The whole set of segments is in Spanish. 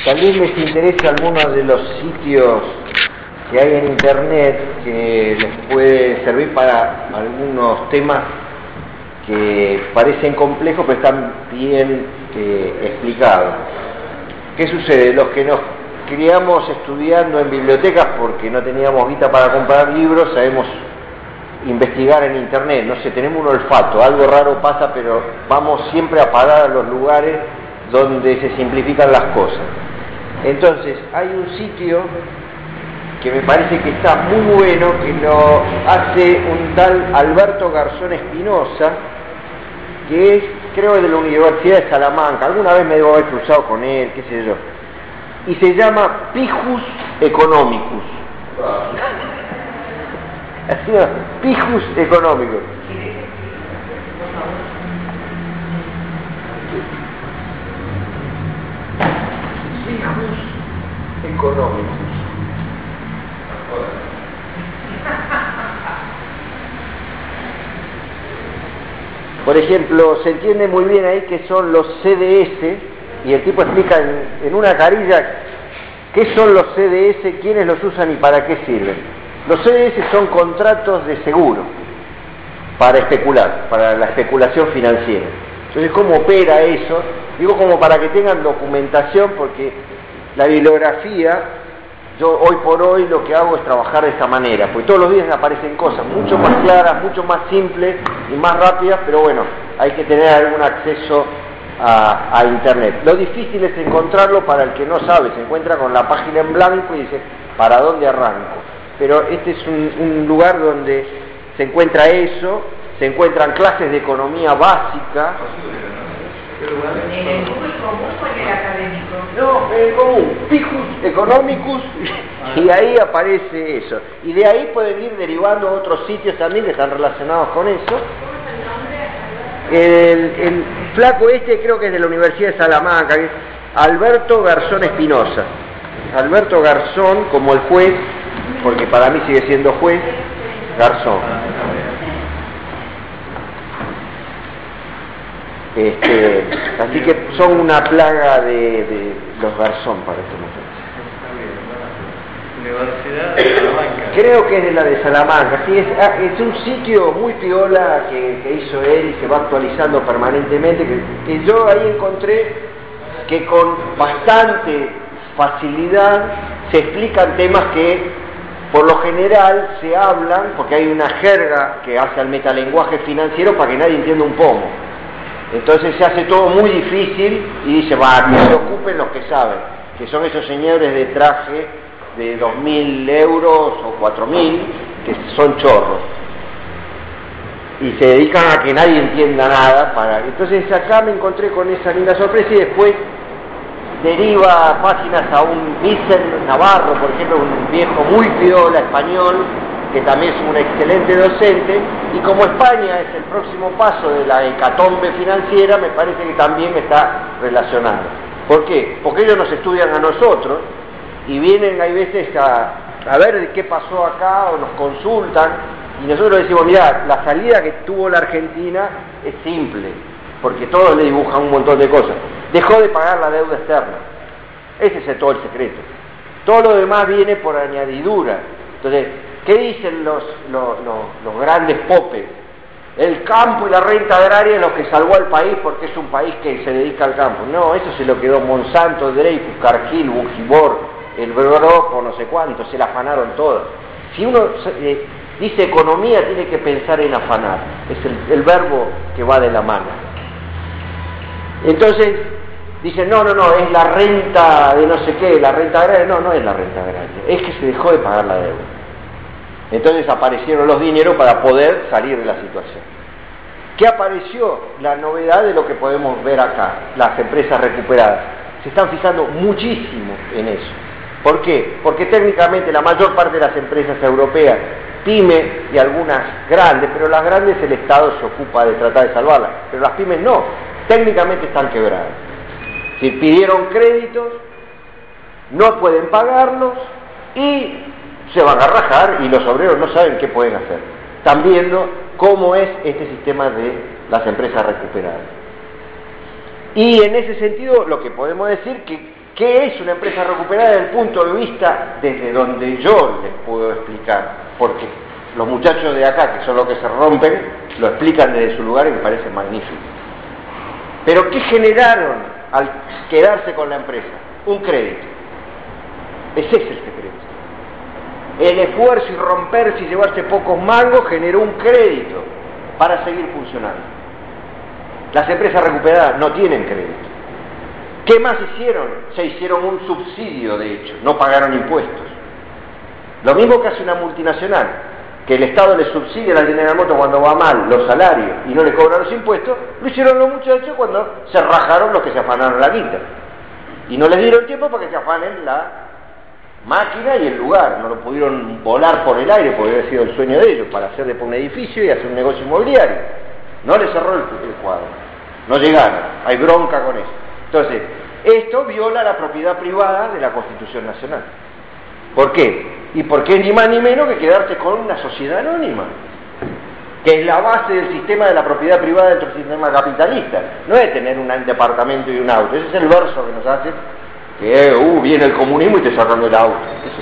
Tal vez les interese algunos de los sitios que hay en internet que les puede servir para algunos temas que parecen complejos pero están bien explicados. ¿Qué sucede? Los que nos criamos estudiando en bibliotecas porque no teníamos guita para comprar libros, sabemos investigar en internet, no sé, tenemos un olfato, algo raro pasa, pero vamos siempre a parar a los lugares donde se simplifican las cosas. Entonces, hay un sitio que me parece que está muy bueno, que lo hace un tal Alberto Garzón Espinosa, que es, creo, de la Universidad de Salamanca. Alguna vez me debo haber cruzado con él, qué sé yo. Y se llama Pijus Economicus. Así no, Pijus Economicus. Pijus Economicus. Por ejemplo, se entiende muy bien ahí que son los CDS, y el tipo explica en una carilla qué son los CDS, quiénes los usan y para qué sirven. Los CDS son contratos de seguro para especular, para la especulación financiera. Entonces, ¿cómo opera eso? Digo, como para que tengan documentación, porque la bibliografía, yo hoy por hoy lo que hago es trabajar de esta manera, porque todos los días me aparecen cosas mucho más claras, mucho más simples y más rápidas, pero bueno, hay que tener algún acceso a internet. Lo difícil es encontrarlo para el que no sabe, se encuentra con la página en blanco y dice, ¿para dónde arranco? Pero este es un lugar donde se encuentra eso, se encuentran clases de economía básica. ¿En el Google común o en el académico? No, en el común, Pijus Economicus, y ahí aparece eso. Y de ahí pueden ir derivando otros sitios también que están relacionados con eso. El flaco este creo que es de la Universidad de Salamanca, que es Alberto Garzón Espinosa. Alberto Garzón, como el juez, porque para mí sigue siendo juez, Garzón. Así que son una plaga de los Garzón para este momento. Universidad de Salamanca. Creo que es de la de Salamanca, sí, es un sitio muy piola que hizo él y se va actualizando permanentemente, que yo ahí encontré que con bastante facilidad se explican temas que por lo general se hablan, porque hay una jerga que hace al metalenguaje financiero para que nadie entienda un pomo. Entonces se hace todo muy difícil y dice, va, que se ocupen los que saben, que son esos señores de traje de 2.000 euros o 4.000, que son chorros. Y se dedican a que nadie entienda nada. Entonces acá me encontré con esa linda sorpresa y después deriva páginas a un Vicent Navarro, por ejemplo, un viejo muy piola español, que también es un excelente docente, y como España es el próximo paso de la hecatombe financiera, me parece que también está relacionado. ¿Por qué? Porque ellos nos estudian a nosotros, y vienen, hay veces, a ver qué pasó acá, o nos consultan, y nosotros decimos, mirá, la salida que tuvo la Argentina es simple, porque todos le dibujan un montón de cosas. Dejó de pagar la deuda externa. Ese es todo el secreto. Todo lo demás viene por añadidura. Entonces, ¿qué dicen los grandes popes? El campo y la renta agraria es lo que salvó al país porque es un país que se dedica al campo. No, eso se lo quedó Monsanto, Dreyfus, Cargill, Bujibor, el Broco, no sé cuánto, se la afanaron todas. Si uno dice economía, tiene que pensar en afanar. Es el verbo que va de la mano. Entonces, dicen, no, es la renta de no sé qué, la renta agraria. No es la renta agraria, es que se dejó de pagar la deuda. Entonces aparecieron los dineros para poder salir de la situación. ¿Qué apareció? La novedad de lo que podemos ver acá, las empresas recuperadas. Se están fijando muchísimo en eso. ¿Por qué? Porque técnicamente la mayor parte de las empresas europeas, pymes y algunas grandes, pero las grandes el Estado se ocupa de tratar de salvarlas, pero las pymes no, técnicamente están quebradas. Si pidieron créditos, no pueden pagarlos y se van a rajar y los obreros no saben qué pueden hacer. Están viendo cómo es este sistema de las empresas recuperadas. Y en ese sentido, lo que podemos decir que ¿Qué es una empresa recuperada desde el punto de vista desde donde yo les puedo explicar? Porque los muchachos de acá, que son los que se rompen, lo explican desde su lugar y me parece magnífico. Pero ¿qué generaron al quedarse con la empresa? Un crédito. Ese es el secreto. El esfuerzo y romperse y llevarse pocos mangos generó un crédito para seguir funcionando. Las empresas recuperadas no tienen crédito. ¿Qué más hicieron? Se hicieron un subsidio, de hecho, no pagaron impuestos. Lo mismo que hace una multinacional, que el Estado le subsidia a la General Motors cuando va mal los salarios y no le cobran los impuestos, lo hicieron los muchachos cuando se rajaron los que se afanaron la guita. Y no les dieron tiempo para que se afanen la máquina y el lugar, no lo pudieron volar por el aire, porque había sido el sueño de ellos, para hacer después un edificio y hacer un negocio inmobiliario. No les cerró el cuadro, no llegaron, hay bronca con eso. Entonces, esto viola la propiedad privada de la Constitución Nacional. ¿Por qué? Y porque es ni más ni menos que quedarse con una sociedad anónima, que es la base del sistema de la propiedad privada dentro del sistema capitalista. No es tener un departamento y un auto, ese es el verso que nos hace que viene el comunismo y te sacan el auto. Eso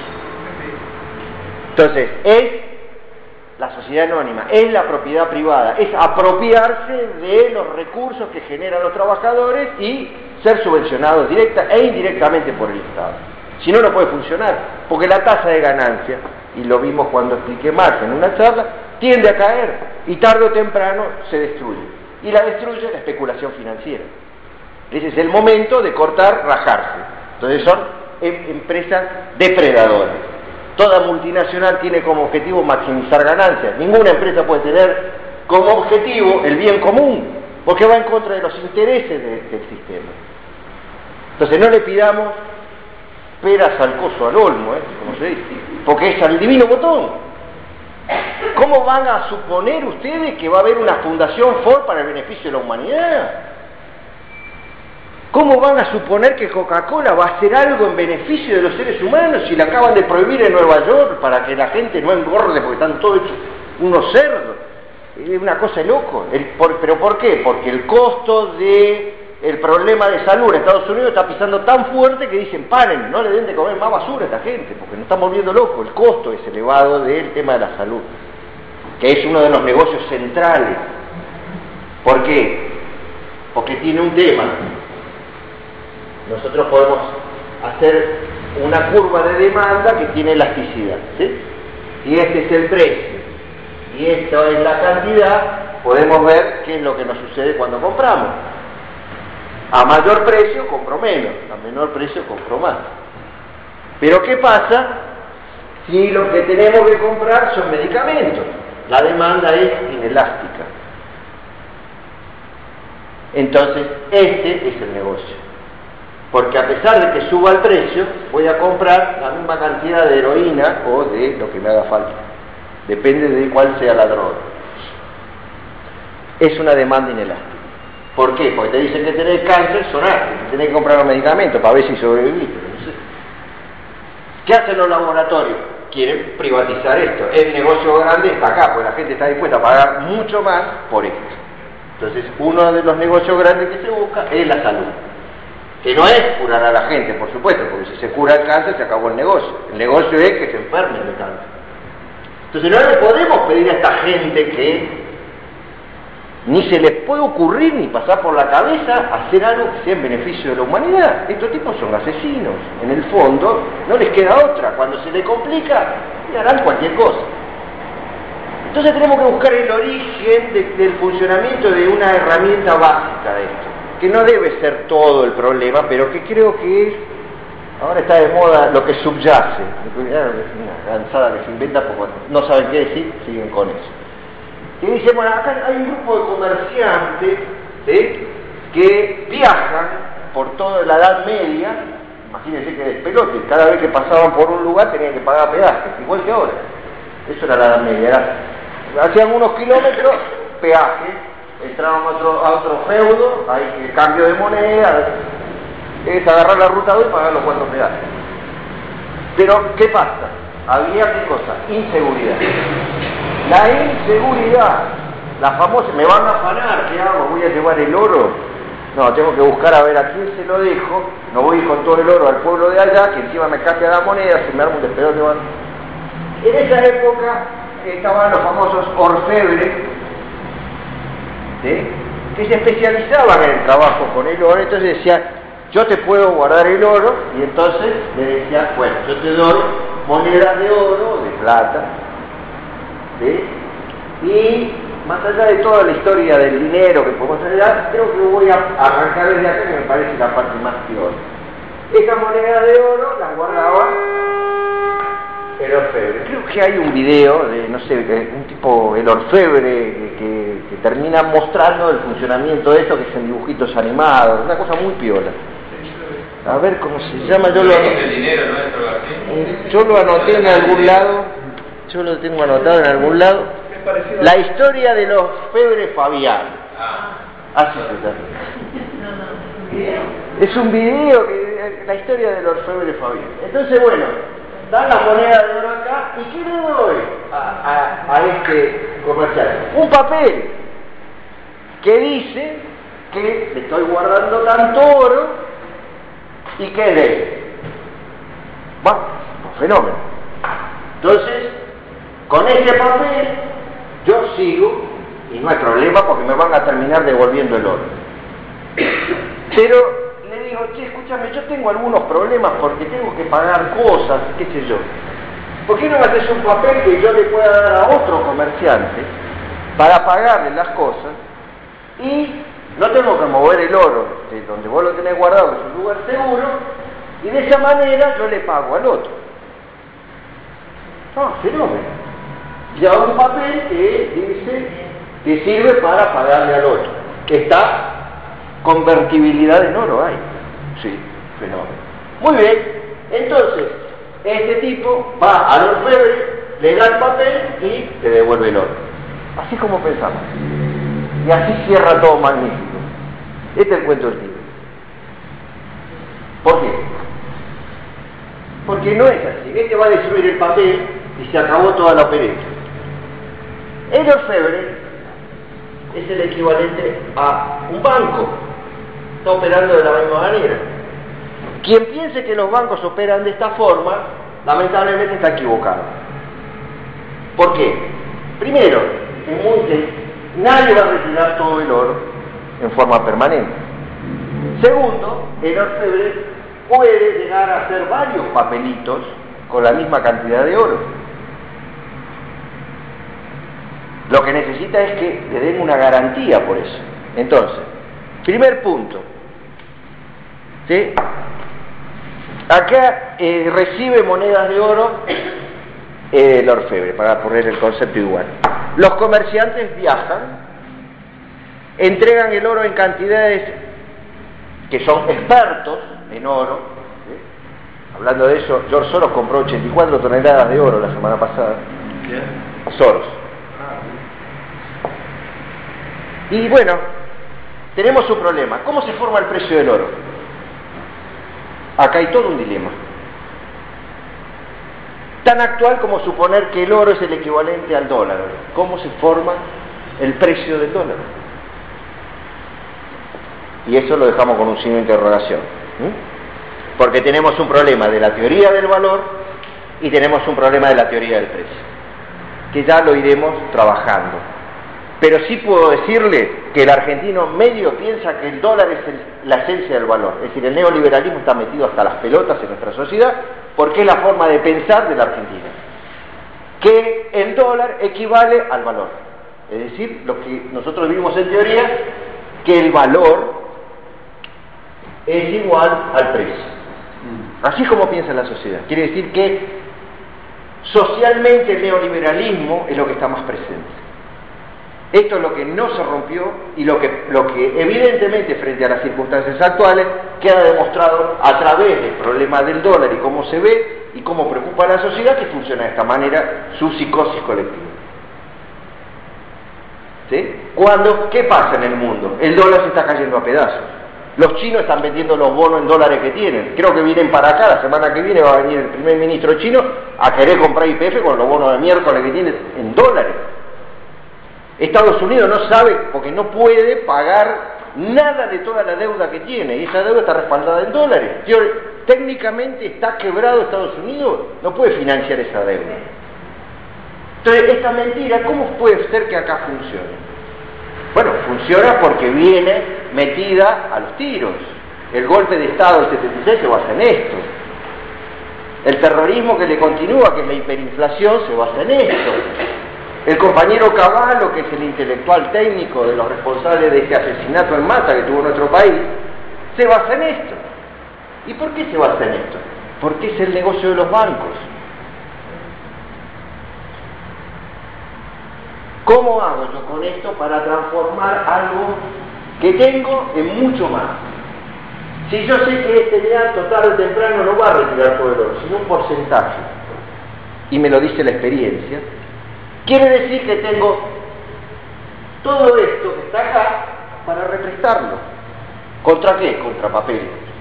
es. Entonces, es la sociedad anónima, es la propiedad privada, es apropiarse de los recursos que generan los trabajadores y ser subvencionados directa e indirectamente por el Estado. Si no, no puede funcionar, porque la tasa de ganancia, y lo vimos cuando expliqué Marx en una charla, tiende a caer y tarde o temprano se destruye. Y la destruye la especulación financiera. Ese es el momento de cortar, rajarse. Entonces son empresas depredadoras. Toda multinacional tiene como objetivo maximizar ganancias. Ninguna empresa puede tener como objetivo el bien común, porque va en contra de los intereses del sistema. Entonces no le pidamos peras al coso al olmo, como se dice, porque es al divino botón. ¿Cómo van a suponer ustedes que va a haber una fundación Ford para el beneficio de la humanidad? ¿Cómo van a suponer que Coca-Cola va a hacer algo en beneficio de los seres humanos si la acaban de prohibir en Nueva York para que la gente no engorde porque están todos hechos unos cerdos? Es una cosa de loco. ¿Pero por qué? Porque el costo del problema de salud en Estados Unidos está pisando tan fuerte que dicen, paren, no le den de comer más basura a esta gente, porque nos estamos volviendo locos. El costo es elevado del tema de la salud, que es uno de los negocios centrales. ¿Por qué? Porque tiene un tema. Nosotros podemos hacer una curva de demanda que tiene elasticidad, ¿sí? Y este es el precio, y esto es la cantidad, podemos ver qué es lo que nos sucede cuando compramos. A mayor precio compro menos, a menor precio compro más. Pero ¿qué pasa si lo que tenemos que comprar son medicamentos? La demanda es inelástica. Entonces, este es el negocio. Porque a pesar de que suba el precio, voy a comprar la misma cantidad de heroína o de lo que me haga falta. Depende de cuál sea la droga. Es una demanda inelástica. ¿Por qué? Porque te dicen que tenés cáncer, sonaste, que tenés que comprar los medicamentos para ver si sobrevivís. No sé. ¿Qué hacen los laboratorios? Quieren privatizar esto. El negocio grande está acá, porque la gente está dispuesta a pagar mucho más por esto. Entonces, uno de los negocios grandes que se busca es la salud. Que no es curar a la gente, por supuesto, porque si se cura el cáncer se acabó el negocio. El negocio es que se enfermen de cáncer. Entonces no le podemos pedir a esta gente que ni se les puede ocurrir ni pasar por la cabeza hacer algo que sea en beneficio de la humanidad. Estos tipos son asesinos. En el fondo no les queda otra. Cuando se les complica, harán cualquier cosa. Entonces tenemos que buscar el origen del funcionamiento de una herramienta básica de esto, que no debe ser todo el problema, pero que creo que es, ahora está de moda lo que subyace, una cansada que se inventa porque no saben qué decir, siguen con eso. Y dicen, bueno, acá hay un grupo de comerciantes, ¿sí?, que viajan por toda la Edad Media, imagínense que despelote, cada vez que pasaban por un lugar tenían que pagar peajes, igual que ahora. Eso era la Edad Media, hacían unos kilómetros, peaje. Entraban a otro feudo, hay cambio de moneda, es agarrar la ruta 2 y pagar los 4 peajes. Pero, ¿qué pasa? Había, ¿qué cosa? Inseguridad. La inseguridad, la famosa, me van a afanar, ¿qué hago? ¿Voy a llevar el oro? No, tengo que buscar a ver a quién se lo dejo, no voy con todo el oro al pueblo de allá, que encima me cambia la moneda, se me arma un despelote. En esa época estaban los famosos orfebres, ¿sí?, que se especializaban en el trabajo con el oro. Entonces decían, yo te puedo guardar el oro, y entonces le decían, bueno, yo te doy monedas de oro, de plata, ¿sí?, y más allá de toda la historia del dinero que podemos hablar, creo que voy a arrancar desde acá, que me parece la parte más peor. Esas monedas de oro las guardaba el orfebre. Creo que hay un video de, no sé, un tipo, el orfebre, que termina mostrando el funcionamiento de esto, que es en dibujitos animados, una cosa muy piola. A ver cómo se llama, yo lo anoté en algún lado, yo lo tengo anotado en algún lado. La historia de los orfebres Fabián. Así se llama. Es un video, la historia del orfebre Fabián. Entonces, bueno, dan la moneda de oro acá, ¿y qué le doy a este comercial? Un papel que dice que le estoy guardando tanto oro y que es de él. Bueno, un fenómeno. Entonces, con ese papel yo sigo, y no hay problema porque me van a terminar devolviendo el oro. Pero le digo, che, escúchame, yo tengo algunos problemas porque tengo que pagar cosas, qué sé yo. ¿Por qué no me haces un papel que yo le pueda dar a otro comerciante para pagarle las cosas y no tengo que mover el oro de donde vos lo tenés guardado, que es un lugar seguro, y de esa manera yo le pago al otro? No, fenómeno. Ya un papel que dice que sirve para pagarle al otro, que está convertibilidad en oro hay. Sí, fenómeno. Muy bien, entonces este tipo va al orfebre, le da el papel y te devuelve el oro. Así como pensamos. Y así cierra todo magnífico. Este es el cuento del libro. ¿Por qué? Porque no es así. Este va a destruir el papel y se acabó toda la opereta. El orfebre es el equivalente a un banco. Está operando de la misma manera. Quien piense que los bancos operan de esta forma, lamentablemente está equivocado. ¿Por qué? Primero, nadie va a retirar todo el oro en forma permanente. Segundo, el orfebre puede llegar a hacer varios papelitos con la misma cantidad de oro. Lo que necesita es que le den una garantía por eso. Entonces, primer punto, ¿sí? Acá recibe monedas de oro el orfebre, para poner el concepto igual. Los comerciantes viajan, entregan el oro en cantidades que son expertos en oro, ¿sí? Hablando de eso, George Soros compró 84 toneladas de oro la semana pasada. Soros. Y bueno, tenemos un problema. ¿Cómo se forma el precio del oro? Acá hay todo un dilema. Tan actual como suponer que el oro es el equivalente al dólar. ¿Cómo se forma el precio del dólar? Y eso lo dejamos con un signo de interrogación. Porque tenemos un problema de la teoría del valor y tenemos un problema de la teoría del precio, que ya lo iremos trabajando. Pero sí puedo decirle que el argentino medio piensa que el dólar es la esencia del valor. Es decir, el neoliberalismo está metido hasta las pelotas en nuestra sociedad porque es la forma de pensar de la Argentina. Que el dólar equivale al valor. Es decir, lo que nosotros vimos en teoría, que el valor es igual al precio. Así es como piensa la sociedad. Quiere decir que socialmente el neoliberalismo es lo que está más presente. Esto es lo que no se rompió y lo que evidentemente frente a las circunstancias actuales queda demostrado a través del problema del dólar y cómo se ve y cómo preocupa a la sociedad, que funciona de esta manera su psicosis colectiva. ¿Sí? ¿Qué pasa en el mundo? El dólar se está cayendo a pedazos. Los chinos están vendiendo los bonos en dólares que tienen. Creo que vienen para acá, la semana que viene va a venir el primer ministro chino a querer comprar YPF con los bonos de miércoles que tienen en dólares. Estados Unidos no sabe, porque no puede pagar nada de toda la deuda que tiene, y esa deuda está respaldada en dólares. Técnicamente está quebrado Estados Unidos, no puede financiar esa deuda. Entonces, esta mentira, ¿cómo puede ser que acá funcione? Bueno, funciona porque viene metida a los tiros. El golpe de Estado del 76 se basa en esto. El terrorismo que le continúa, que es la hiperinflación, se basa en esto. El compañero Cavallo, que es el intelectual técnico de los responsables de este asesinato en masa que tuvo nuestro país, se basa en esto. ¿Y por qué se basa en esto? Porque es el negocio de los bancos. ¿Cómo hago yo con esto para transformar algo que tengo en mucho más? Si yo sé que este neato tarde o temprano no va a retirar todo el oro, sino un porcentaje, y me lo dice la experiencia, quiere decir que tengo todo esto que está acá para represtarlo. ¿Contra qué? Contra papel.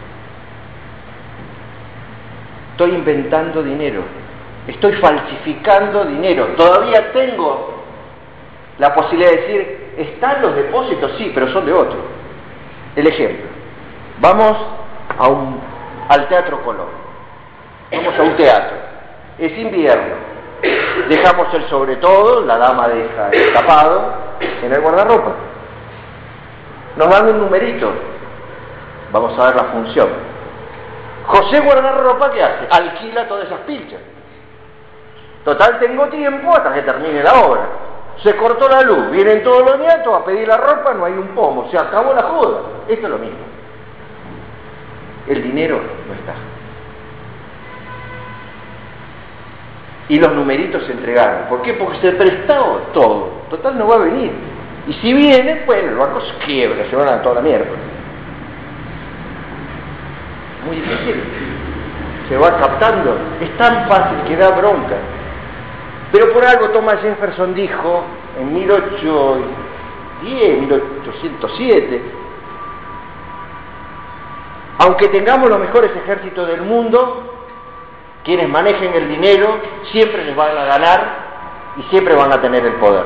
Estoy inventando dinero, estoy falsificando dinero. Todavía tengo la posibilidad de decir, ¿están los depósitos? Sí, pero son de otro. El ejemplo, vamos al Teatro Colón, vamos a un teatro, es invierno, dejamos el sobre todo, la dama deja el tapado en el guardarropa, nos dan un numerito, vamos a ver la función. José Guardarropa, ¿qué hace? Alquila todas esas pilchas. Total, tengo tiempo hasta que termine la obra. Se cortó la luz, vienen todos los nietos a pedir la ropa, no hay un pomo, se acabó la joda. Esto es lo mismo. El dinero no está. Y los numeritos se entregaron. ¿Por qué? Porque se prestó todo. Total, no va a venir. Y si viene, bueno, el banco se quiebra, se van a toda la mierda. Muy difícil. Se va captando. Es tan fácil que da bronca. Pero por algo Thomas Jefferson dijo en 1810, 1807, aunque tengamos los mejores ejércitos del mundo, quienes manejen el dinero siempre les van a ganar y siempre van a tener el poder.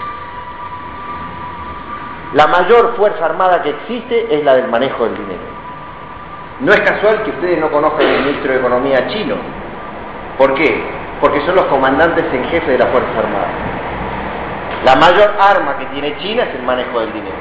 La mayor fuerza armada que existe es la del manejo del dinero. No es casual que ustedes no conozcan al ministro de Economía chino. ¿Por qué? Porque son los comandantes en jefe de la Fuerza Armada. La mayor arma que tiene China es el manejo del dinero.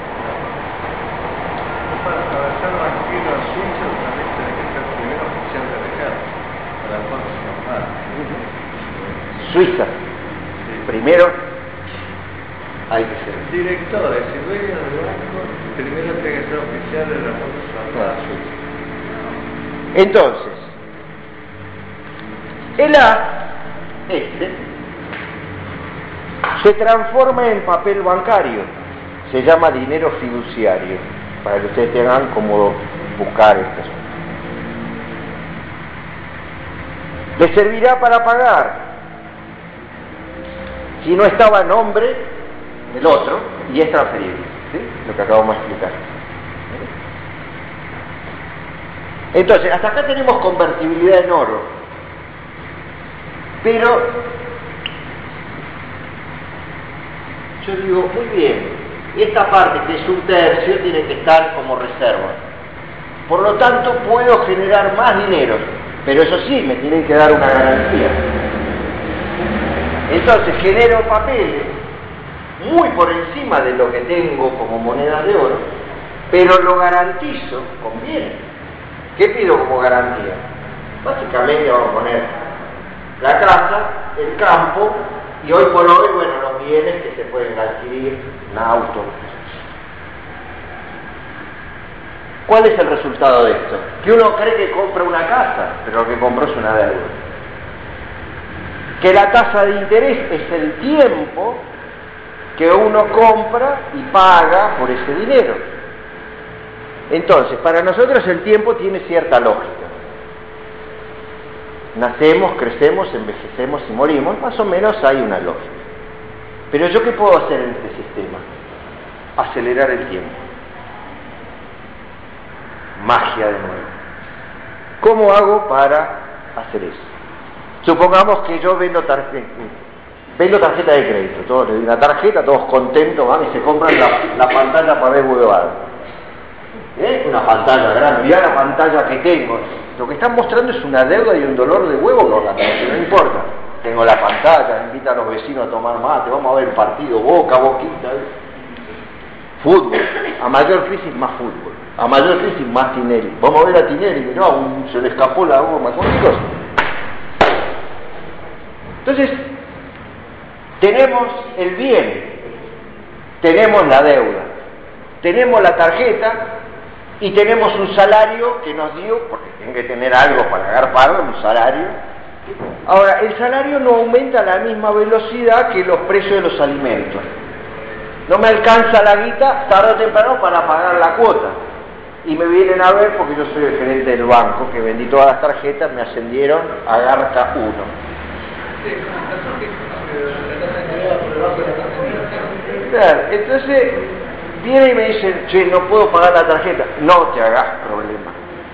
Para atravesar tranquilo a Suiza también tiene que ser primero oficial de ejército para las Fuerzas Armadas. Suiza. Sí. Primero hay que ser. Directores y dueños del banco, primero tiene que ser oficial de las Fuerzas Armadas Suiza. Entonces, el A, se transforma en papel bancario, se llama dinero fiduciario, para que ustedes tengan cómo buscar esto. Les servirá para pagar, si no estaba a nombre del otro, y es transferible, ¿sí? Lo que acabamos de explicar. Entonces, hasta acá tenemos convertibilidad en oro. Pero yo digo, muy bien, esta parte que es un tercio tiene que estar como reserva. Por lo tanto, puedo generar más dinero, pero eso sí, me tienen que dar una garantía. Entonces, genero papeles muy por encima de lo que tengo como monedas de oro, pero lo garantizo con bienes. ¿Qué pido como garantía? Básicamente vamos a poner la casa, el campo, y hoy por hoy, bueno, los bienes que se pueden adquirir, un auto. ¿Cuál es el resultado de esto? Que uno cree que compra una casa, pero lo que compró es una deuda. Que la tasa de interés es el tiempo que uno compra y paga por ese dinero. Entonces, para nosotros el tiempo tiene cierta lógica. Nacemos, crecemos, envejecemos y morimos, más o menos hay una lógica. Pero ¿yo qué puedo hacer en este sistema? Acelerar el tiempo. Magia de nuevo. ¿Cómo hago para hacer eso? Supongamos que yo vendo tarjeta de crédito, todos le doy una tarjeta, todos contentos, van y se compran la pantalla para ver huevadas. Una pantalla grande, mirá la pantalla que tengo. Lo que están mostrando es una deuda y un dolor de huevo con la que no importa. Tengo la pantalla, invita a los vecinos a tomar mate, vamos a ver el partido, Boca, Boquita. Fútbol, a mayor crisis más fútbol, a mayor crisis más Tinelli. Vamos a ver a Tinelli, que no, se le escapó la goma, con chicos. Entonces, tenemos el bien, tenemos la deuda, tenemos la tarjeta y tenemos un salario que nos dio, porque tienen que tener algo para agarrar un salario. Ahora, el salario no aumenta a la misma velocidad que los precios de los alimentos. No me alcanza la guita tarde o temprano para pagar la cuota. Y me vienen a ver porque yo soy el gerente del banco, que vendí todas las tarjetas, me ascendieron a Garca 1. Claro, entonces viene y me dicen, che, no puedo pagar la tarjeta. No te hagas problema.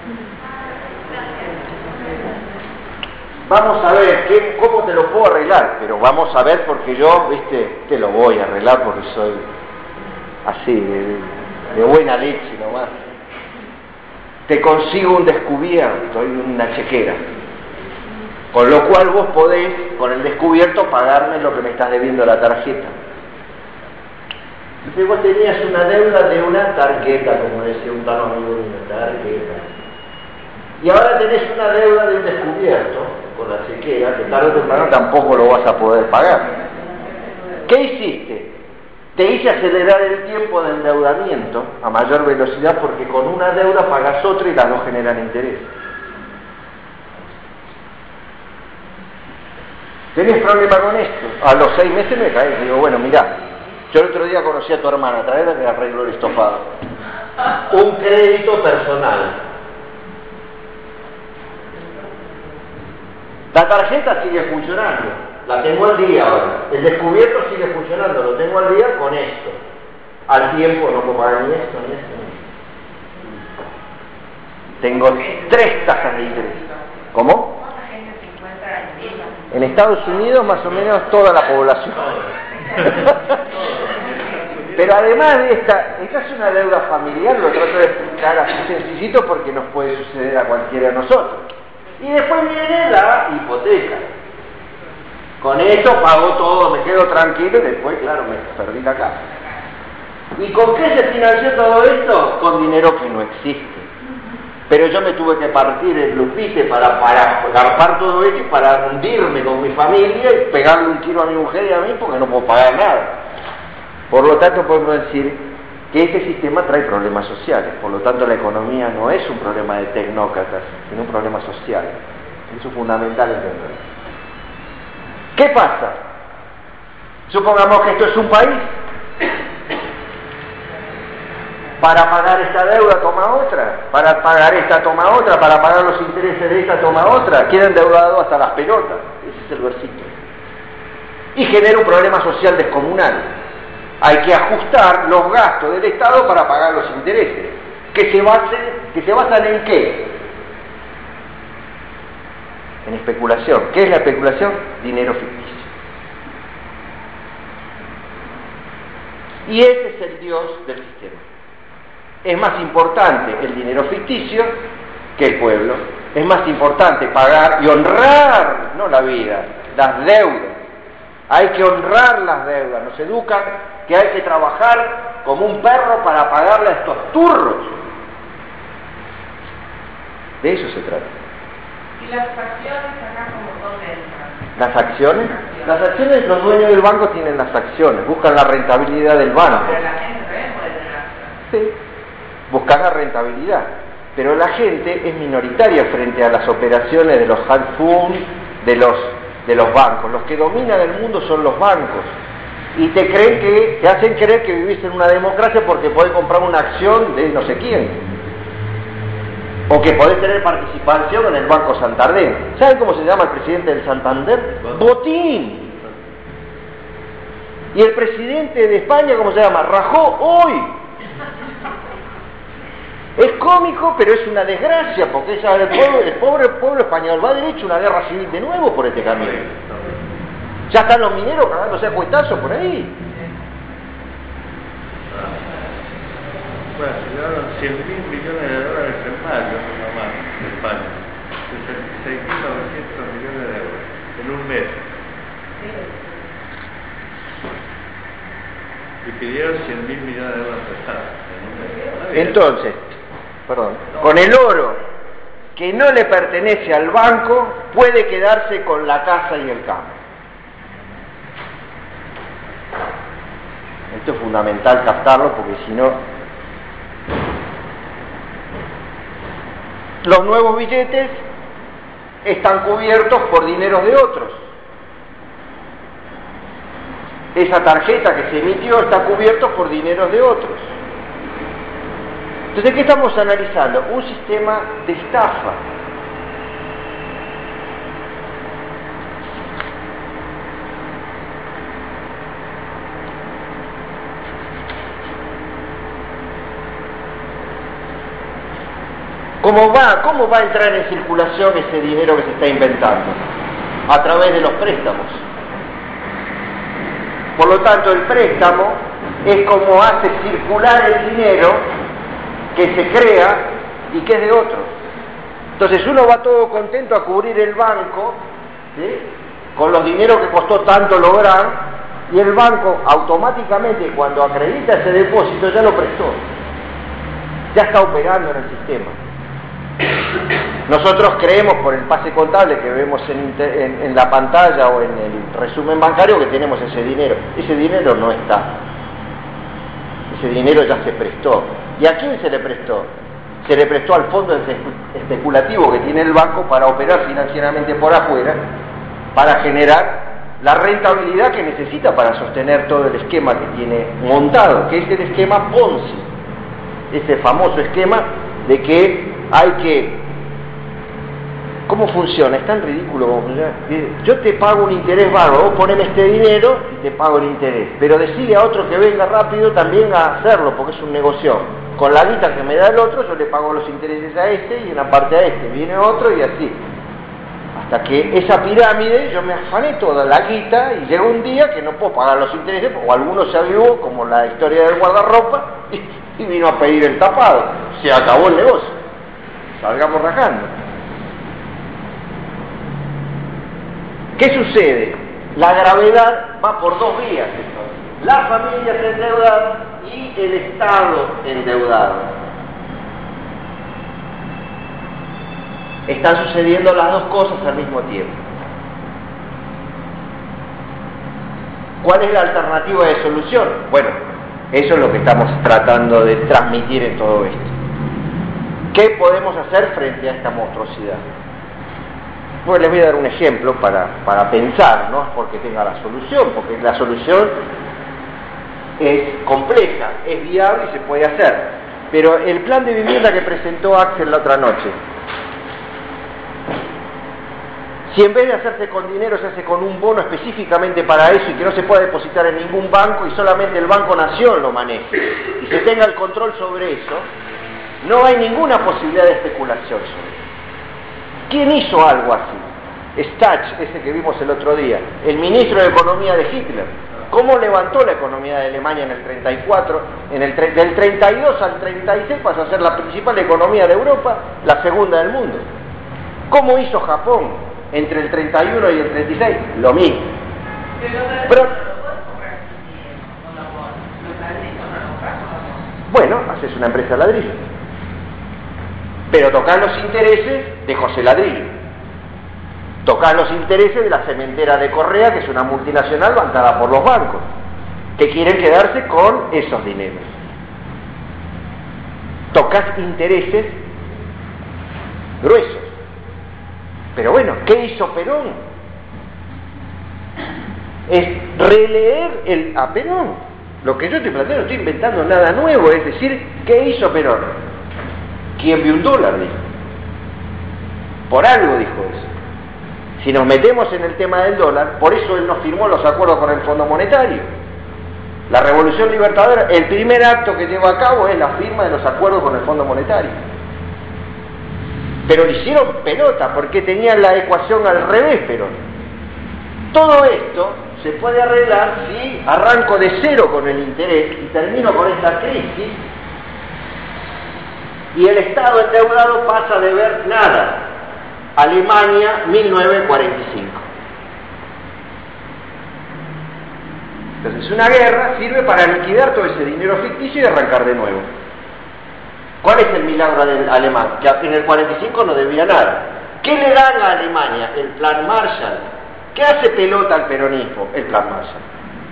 Vamos a ver cómo te lo puedo arreglar, pero vamos a ver porque yo, te lo voy a arreglar porque soy así, de buena leche nomás. Te consigo un descubierto y una chequera, con lo cual vos podés, con el descubierto, pagarme lo que me estás debiendo la tarjeta. Entonces vos tenías una deuda de una tarjeta, como decía un tal amigo de una tarjeta. Y ahora tenés una deuda de un descubierto, con la chequera, que tarde o temprano tampoco lo vas a poder pagar. ¿Qué hiciste? Te hice acelerar el tiempo de endeudamiento a mayor velocidad porque con una deuda pagas otra y las dos generan interés. ¿Tenés problema con esto? A los 6 meses me caí. Digo, bueno, mirá, yo el otro día conocí a tu hermana, traerla que le arreglo el estofado. Un crédito personal. La tarjeta sigue funcionando, la tengo al día ahora. El descubierto sigue funcionando, lo tengo al día con esto. Al tiempo no puedo pagar ni esto, ni esto, ni esto. Tengo 3 tasas de interés. ¿Cómo? ¿Cuánta gente se encuentra en Lima? En Estados Unidos más o menos toda la población. Pero además de esta es una deuda familiar, lo trato de explicar así sencillito porque nos puede suceder a cualquiera de nosotros. Y después viene la hipoteca. Con eso pago todo, me quedo tranquilo y después, claro, me perdí la casa. ¿Y con qué se financió todo esto? Con dinero que no existe. Pero yo me tuve que partir el lupite para garpar todo esto y para hundirme con mi familia y pegarle un tiro a mi mujer y a mí porque no puedo pagar nada. Por lo tanto, podemos decir que este sistema trae problemas sociales, por lo tanto la economía no es un problema de tecnócratas, sino un problema social. Eso es fundamental entender. ¿Qué pasa? Supongamos que esto es un país. Para pagar esta deuda toma otra, para pagar esta toma otra, para pagar los intereses de esta toma otra, queda endeudado hasta las pelotas. Ese es el versito. Y genera un problema social descomunal. Hay que ajustar los gastos del Estado para pagar los intereses. ¿Que se basan en qué? En especulación. ¿Qué es la especulación? Dinero ficticio. Y ese es el Dios del sistema. Es más importante el dinero ficticio que el pueblo. Es más importante pagar y honrar, no la vida, las deudas. Hay que honrar las deudas. Nos educan que hay que trabajar como un perro para pagarle a estos turros. De eso se trata. ¿Y las acciones acá como dónde entran? ¿Las acciones? Las acciones, los dueños del banco tienen las acciones, buscan la rentabilidad del banco. Pero la gente también puede tener acciones. Sí, buscan la rentabilidad. Pero la gente es minoritaria frente a las operaciones de los hedge funds, de los bancos. Los que dominan el mundo son los bancos. Y te hacen creer que vivís en una democracia porque podés comprar una acción de no sé quién. O que podés tener participación en el Banco Santander. ¿Saben cómo se llama el presidente del Santander? Botín. Y el presidente de España, ¿cómo se llama? Rajoy hoy. Es cómico, pero es una desgracia, porque el pobre pueblo español va derecho a una guerra civil de nuevo por este camino. Ya están los mineros cagándose a cuetazos por ahí. Bueno, se llevaron 100.000 millones de dólares en mayo, nomás, de España. 66.900 millones de euros en un mes. Y pidieron 100.000 millones de euros prestados en un mes. Entonces, perdón, con el oro que no le pertenece al banco, puede quedarse con la casa y el campo. Esto es fundamental captarlo porque si no, los nuevos billetes están cubiertos por dineros de otros. Esa tarjeta que se emitió está cubierta por dineros de otros. Entonces, ¿qué estamos analizando? Un sistema de estafa. ¿Cómo va a entrar en circulación ese dinero que se está inventando? A través de los préstamos. Por lo tanto, el préstamo es como hace circular el dinero que se crea y que es de otros. Entonces uno va todo contento a cubrir el banco, ¿sí?, con los dineros que costó tanto lograr, y el banco automáticamente cuando acredita ese depósito ya lo prestó, ya está operando en el sistema. Nosotros creemos por el pase contable que vemos en la pantalla o en el resumen bancario que tenemos ese dinero. Ese dinero no está. Ese dinero ya se prestó. ¿Y a quién se le prestó? Se le prestó al fondo especulativo que tiene el banco para operar financieramente por afuera, para generar la rentabilidad que necesita para sostener todo el esquema que tiene montado, que es el esquema Ponzi. Ese famoso esquema de que hay que... ¿Cómo funciona? Es tan ridículo como funciona. Yo te pago un interés bárbaro, vos poneme este dinero y te pago el interés. Pero decirle a otro que venga rápido también a hacerlo, porque es un negocio. Con la guita que me da el otro, yo le pago los intereses a este y una parte a este. Viene otro y así. Hasta que esa pirámide, yo me afané toda la guita y llega un día que no puedo pagar los intereses, o alguno se avivó, como la historia del guardarropa, y vino a pedir el tapado. Se acabó el negocio. Salgamos rajando. ¿Qué sucede? La gravedad va por dos vías. Las familias endeudadas y el Estado endeudado. Están sucediendo las dos cosas al mismo tiempo. ¿Cuál es la alternativa de solución? Bueno, eso es lo que estamos tratando de transmitir en todo esto. ¿Qué podemos hacer frente a esta monstruosidad? Pues les voy a dar un ejemplo para pensar, no es porque tenga la solución, porque la solución es compleja, es viable y se puede hacer. Pero el plan de vivienda que presentó Axel la otra noche, si en vez de hacerse con dinero se hace con un bono específicamente para eso y que no se pueda depositar en ningún banco y solamente el Banco Nación lo maneje y se tenga el control sobre eso, no hay ninguna posibilidad de especulación sobre eso. ¿Quién hizo algo así? Stach, ese que vimos el otro día, el ministro de Economía de Hitler. ¿Cómo levantó la economía de Alemania en el 34? Del 32 al 36 pasó a ser la principal economía de Europa, la segunda del mundo. ¿Cómo hizo Japón entre el 31 y el 36? Lo mismo. Pero, bueno, haces una empresa de ladrillo. Pero tocás los intereses de José Ladrillo. Tocás los intereses de la cementera de Correa, que es una multinacional bancada por los bancos, que quieren quedarse con esos dineros. Tocás intereses gruesos. Pero bueno, ¿qué hizo Perón? Es releer a Perón. Lo que yo estoy planteando, no estoy inventando nada nuevo, es decir, ¿qué hizo Perón? ¿Quién vio un dólar? Dijo. Por algo dijo eso. Si nos metemos en el tema del dólar, por eso él no firmó los acuerdos con el Fondo Monetario. La Revolución Libertadora, el primer acto que llevó a cabo es la firma de los acuerdos con el Fondo Monetario. Pero le hicieron pelota porque tenían la ecuación al revés, pero todo esto se puede arreglar si arranco de cero con el interés y termino con esta crisis y el Estado endeudado pasa a deber nada. Alemania, 1945. Entonces una guerra sirve para liquidar todo ese dinero ficticio y arrancar de nuevo. ¿Cuál es el milagro alemán? Que en el 45 no debía nada. ¿Qué le dan a Alemania? El Plan Marshall. ¿Qué hace pelota al peronismo? El Plan Marshall.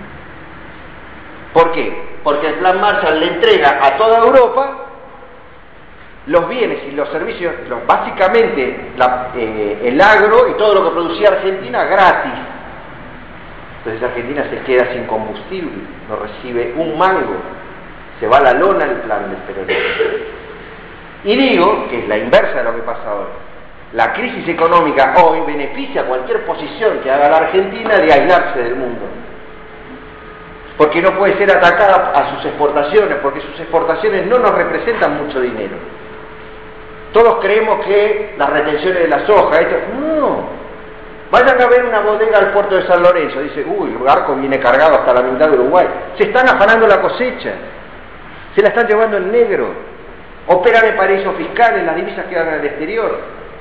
¿Por qué? Porque el Plan Marshall le entrega a toda Europa los bienes y los servicios, básicamente el agro y todo lo que producía Argentina gratis. Entonces Argentina se queda sin combustible, no recibe un mango, se va a la lona el plan del peronismo. Y digo que es la inversa de lo que pasa ahora. La crisis económica hoy beneficia a cualquier posición que haga la Argentina de aislarse del mundo. Porque no puede ser atacada a sus exportaciones, porque sus exportaciones no nos representan mucho dinero. Todos creemos que las retenciones de la soja, no. Vayan a ver una bodega al puerto de San Lorenzo, dice, uy, el barco viene cargado hasta la mitad de Uruguay. Se están afanando la cosecha, se la están llevando en negro, operan en paraísos fiscales, las divisas quedan en el exterior.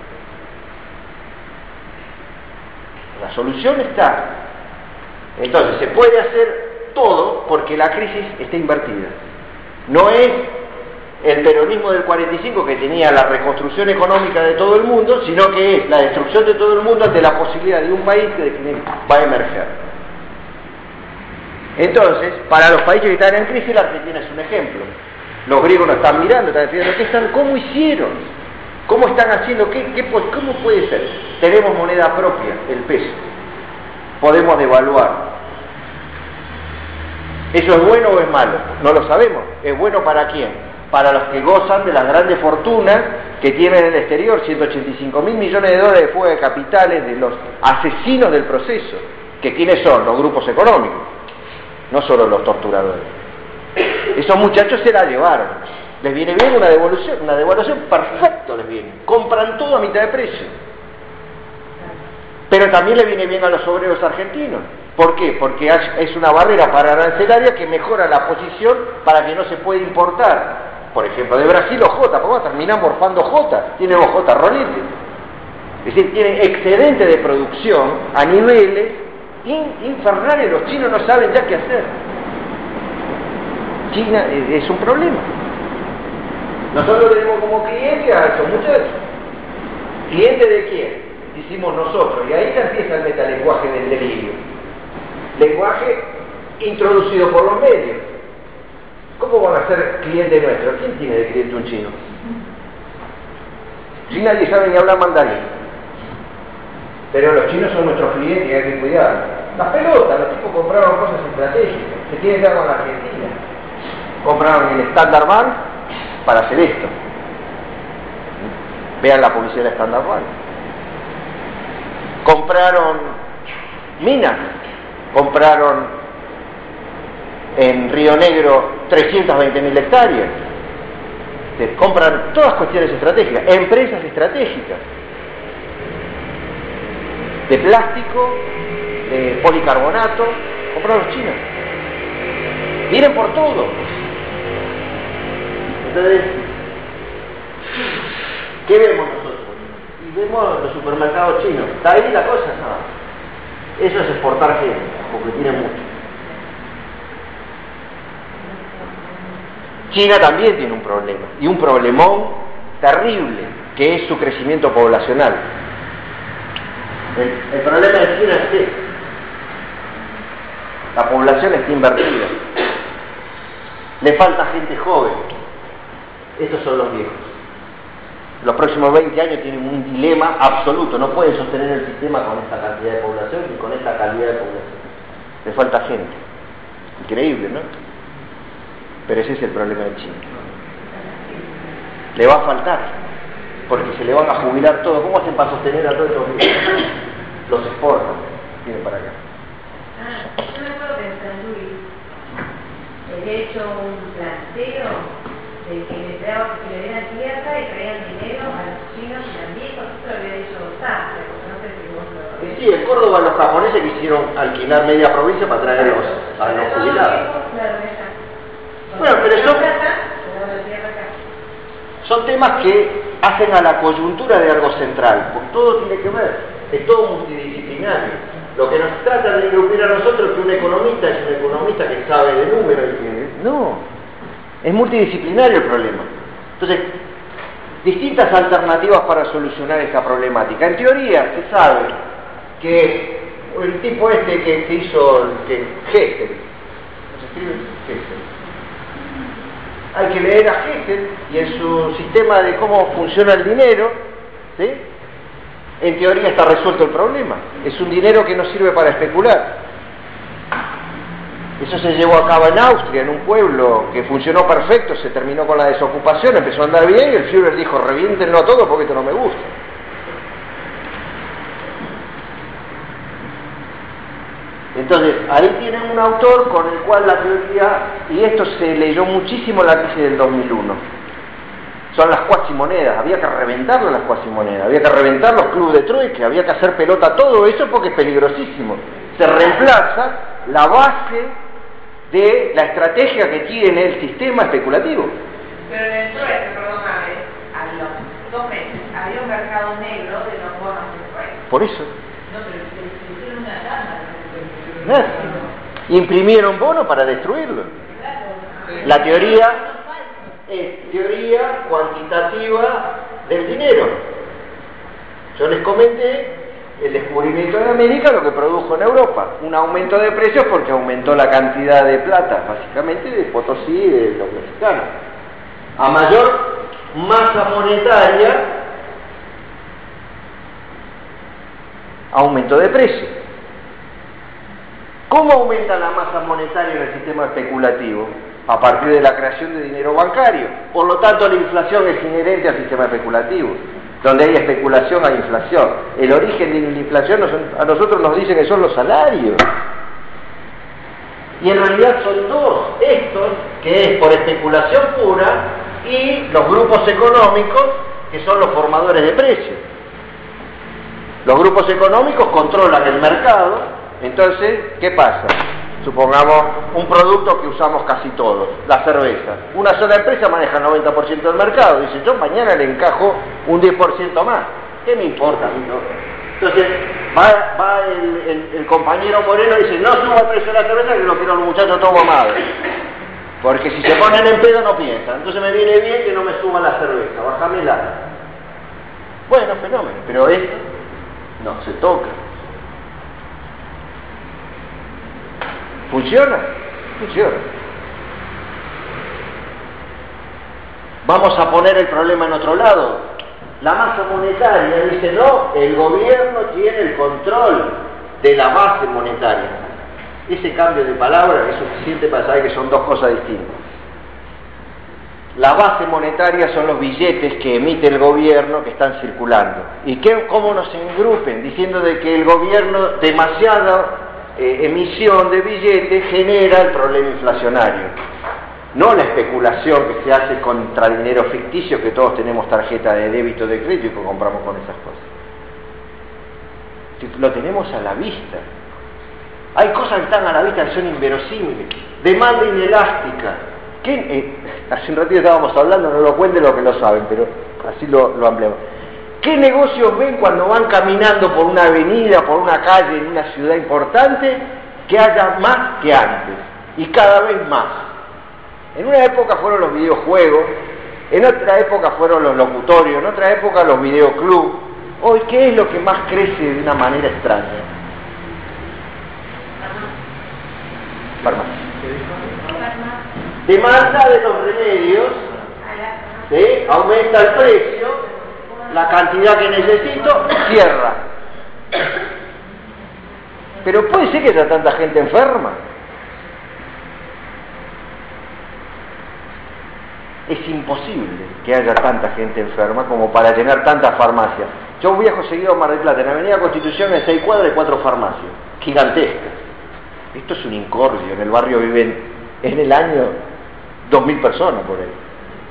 La solución está. Entonces, se puede hacer todo porque la crisis está invertida. No es el peronismo del 45 que tenía la reconstrucción económica de todo el mundo, sino que es la destrucción de todo el mundo ante la posibilidad de un país que va a emerger. Entonces, para los países que están en crisis, la Argentina es un ejemplo. Los griegos nos están mirando, están diciendo, ¿cómo hicieron? ¿Cómo están haciendo? ¿Cómo puede ser? Tenemos moneda propia, el peso. Podemos devaluar. ¿Eso es bueno o es malo? No lo sabemos. ¿Es bueno para quién? Para los que gozan de las grandes fortunas que tienen en el exterior, 185.000 millones de dólares de fuga de capitales de los asesinos del proceso. ¿Que quiénes son? Los grupos económicos, no solo los torturadores. Esos muchachos se la llevaron. Les viene bien una devaluación perfecto les viene. Compran todo a mitad de precio. Pero también le viene bien a los obreros argentinos. ¿Por qué? Porque es una barrera paraarancelaria que mejora la posición para que no se pueda importar. Por ejemplo, de Brasil OJ, vamos a terminar morfando J, tienen OJ rolete. Es decir, tienen excedente de producción a niveles infernales, los chinos no saben ya qué hacer. China es un problema. Nosotros tenemos como cliente a esos muchachos. ¿Cliente de quién? Hicimos nosotros, y ahí ya empieza el metalenguaje del delirio. Lenguaje introducido por los medios. ¿Cómo van a ser cliente nuestro? ¿Quién tiene de cliente un chino? Si nadie sabe ni hablar mandarín. Pero los chinos son nuestros clientes y hay que cuidar. Las pelotas, los tipos compraron cosas estratégicas. Se quieren dar con la Argentina. Compraron el Standard Bank para hacer esto. Vean la publicidad del Standard Bank. Compraron minas. Compraron en Río Negro 320.000 hectáreas. Se compran todas cuestiones estratégicas, empresas estratégicas, de plástico, de policarbonato, compraron los chinos. Vienen por todo. Entonces, ¿qué vemos nosotros? Y vemos los supermercados chinos. ¿Está ahí la cosa? No. Eso es exportar gente, porque tiene mucho. China también tiene un problema, y un problemón terrible, que es su crecimiento poblacional. El problema de China es que la población está invertida. Le falta gente joven. Estos son los viejos. Los próximos 20 años tienen un dilema absoluto, no pueden sostener el sistema con esta cantidad de población y con esta calidad de población. Le falta gente. Increíble, ¿no? Pero ese es el problema de China. Le va a faltar, porque se le van a jubilar todos. ¿Cómo hacen para sostener a todos estos viejos? Los exportan, vienen para acá. Yo me acuerdo que en San Luis he hecho un planteo de que le dieran tierra y traían dinero a los chinos y también, por eso lo había dicho Sánchez, porque no sé si vos lo... Sí, en Córdoba los japoneses quisieron alquilar media provincia para traer a los jubilados. Bueno, pero son temas que hacen a la coyuntura de algo central, porque todo tiene que ver, es todo multidisciplinario. Lo que nos trata de incluir a nosotros es que un economista es un economista que sabe de números y que... No, es multidisciplinario el problema. Entonces, distintas alternativas para solucionar esta problemática. En teoría se sabe que el tipo este que hizo Hessel, ¿no se escribe? Hessel. Hay que leer a Hessel y en su sistema de cómo funciona el dinero, ¿sí? En teoría está resuelto el problema. Es un dinero que no sirve para especular. Eso se llevó a cabo en Austria, en un pueblo que funcionó perfecto, se terminó con la desocupación, empezó a andar bien y el Führer dijo, reviéntenlo todo porque esto no me gusta. Entonces, ahí tienen un autor con el cual la teoría, y esto se leyó muchísimo en la crisis del 2001, son las cuasimonedas, había que reventar las cuasimonedas, había que reventar los clubes de trueque, había que hacer pelota todo eso porque es peligrosísimo. Se reemplaza la base de la estrategia que tiene el sistema especulativo. Pero dentro de ese, perdóname, a los 2 meses había un mercado negro de los bonos de trueque. Por eso. No, pero se hicieron una tanda. Imprimieron bonos para destruirlo. La teoría es teoría cuantitativa del dinero. Yo les comenté el descubrimiento de América, lo que produjo en Europa, un aumento de precios porque aumentó la cantidad de plata, básicamente de Potosí y de los mexicanos. A mayor masa monetaria, aumento de precios. ¿Cómo aumenta la masa monetaria en el sistema especulativo? A partir de la creación de dinero bancario. Por lo tanto, la inflación es inherente al sistema especulativo. Donde hay especulación hay inflación. El origen de la inflación a nosotros nos dicen que son los salarios. Y en realidad son dos. Estos, que es por especulación pura, y los grupos económicos, que son los formadores de precios. Los grupos económicos controlan el mercado. Entonces, ¿qué pasa? Supongamos un producto que usamos casi todos, la cerveza. Una sola empresa maneja el 90% del mercado. Dice, yo mañana le encajo un 10% más. ¿Qué me importa a mí? No? Entonces, va el compañero Moreno y dice, no suba el precio de la cerveza que lo quiero los muchachos todos amados. Porque si se ponen en pedo no piensan. Entonces me viene bien que no me suba la cerveza, bájamela. Bueno, fenómeno. Pero esto no se toca. ¿Funciona? Funciona. Vamos a poner el problema en otro lado. La masa monetaria dice, no, el gobierno tiene el control de la base monetaria. Ese cambio de palabra es suficiente para saber que son dos cosas distintas. La base monetaria son los billetes que emite el gobierno que están circulando. ¿Y cómo nos engrupen? Diciendo de que el gobierno demasiada emisión de billetes genera el problema inflacionario, no la especulación que se hace contra dinero ficticio, que todos tenemos tarjeta de débito, de crédito y que compramos con esas cosas. Lo tenemos a la vista. Hay cosas que están a la vista que son inverosímiles. Demanda inelástica. Hace un ratito estábamos hablando, no lo cuenten los que lo saben, pero así lo ampliamos. ¿Qué negocios ven cuando van caminando por una avenida, por una calle en una ciudad importante, que haya más que antes? Y cada vez más. En una época fueron los videojuegos, en otra época fueron los locutorios, en otra época los videoclubs. Hoy, ¿qué es lo que más crece de una manera extraña? Farmacia. Demanda de los remedios, ¿sí? Aumenta el precio, la cantidad que necesito, cierra. Pero puede ser que haya tanta gente enferma. Es imposible que haya tanta gente enferma como para tener tantas farmacias. Yo viajo seguido a Mar del Plata, en la Avenida Constitución, en 6 cuadras hay 4 farmacias, gigantescas. Esto es un incordio, en el barrio viven, en el año, 2.000 personas por ahí.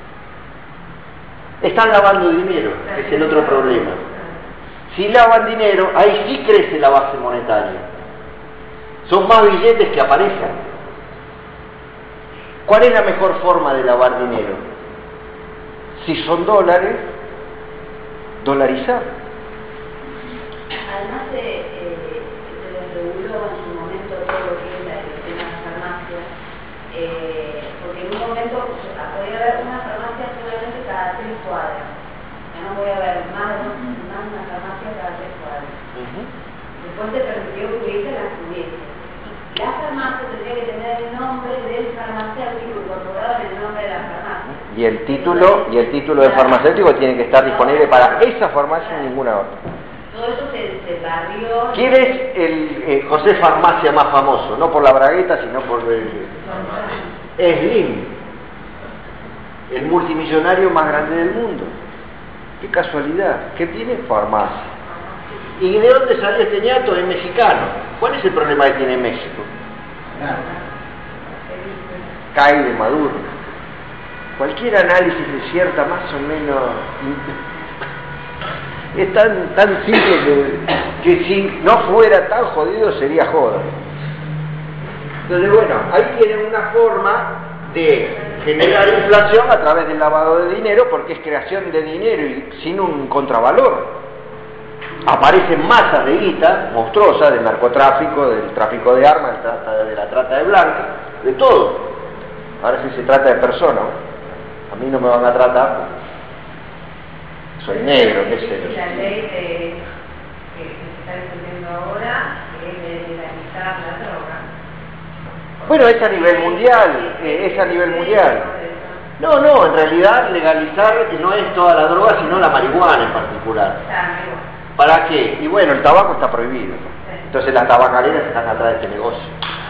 Están lavando dinero, es el otro problema. Si lavan dinero, ahí sí crece la base monetaria. Son más billetes que aparecen. ¿Cuál es la mejor forma de lavar dinero? Si son dólares, dolarizar. Además se lo reguló en su momento todo lo que es el tema de las farmacias, porque en un momento podía haber una farmacia solamente cada 3 cuadras. Ya no voy a ver más una farmacia cada 3 cuadras. Después se permitió que hubiese las pudiese. La farmacia tendría que tener el nombre del farmacéutico incorporado en el nombre de la farmacia. Y el título de farmacéutico tiene que estar disponible para esa farmacia y ninguna otra. Todo eso se barrió. ¿Quién es el José Farmacia más famoso? No por la bragueta, sino por Slim, el multimillonario más grande del mundo. Qué casualidad, que tiene farmacia. ¿Y de dónde salió este ñato? Es mexicano. ¿Cuál es el problema que tiene México? Cae de Maduro. Cualquier análisis de cierta más o menos es tan simple que si no fuera tan jodido sería joda. Entonces, bueno, ahí tienen una forma de generar inflación a través del lavado de dinero, porque es creación de dinero y sin un contravalor. Aparecen masas de guita monstruosas del narcotráfico, del tráfico de armas, de la trata de blancas, de todo. Ahora si se trata de personas, a mí no me van a tratar, soy negro, qué sé yo. La ley que se está discutiendo ahora es de legalizar la droga. Bueno, es a nivel mundial, No, en realidad legalizar no es toda la droga, sino la marihuana en particular. ¿Para qué? Y bueno, el tabaco está prohibido. Entonces las tabacaleras están atrás de este negocio.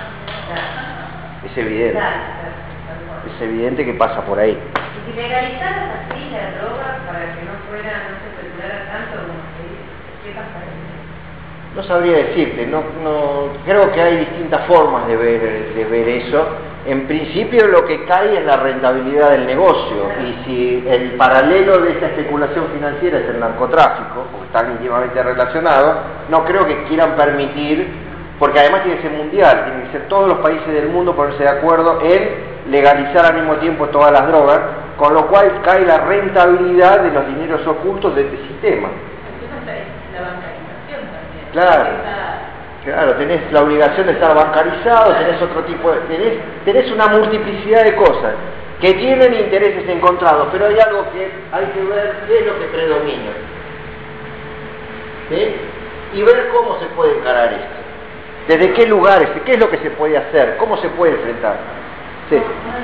Es evidente. Es evidente que pasa por ahí. Y si legalizaras así la droga para que no se especulara tanto, ¿qué pasaría? No sabría decirte, creo que hay distintas formas de ver eso. En principio lo que cae es la rentabilidad del negocio, y si el paralelo de esta especulación financiera es el narcotráfico, porque están íntimamente relacionados, no creo que quieran permitir, porque además tiene que ser mundial, tienen que ser todos los países del mundo ponerse de acuerdo en legalizar al mismo tiempo todas las drogas, con lo cual cae la rentabilidad de los dineros ocultos de este sistema. La bancarización también. Claro, tenés la obligación de estar bancarizado, tenés otro tipo de... Tenés una multiplicidad de cosas que tienen intereses encontrados, pero hay algo que hay que ver qué es lo que predomina. ¿Sí? Y ver cómo se puede encarar esto. ¿Desde qué lugares? ¿Qué es lo que se puede hacer? ¿Cómo se puede enfrentar? Sí.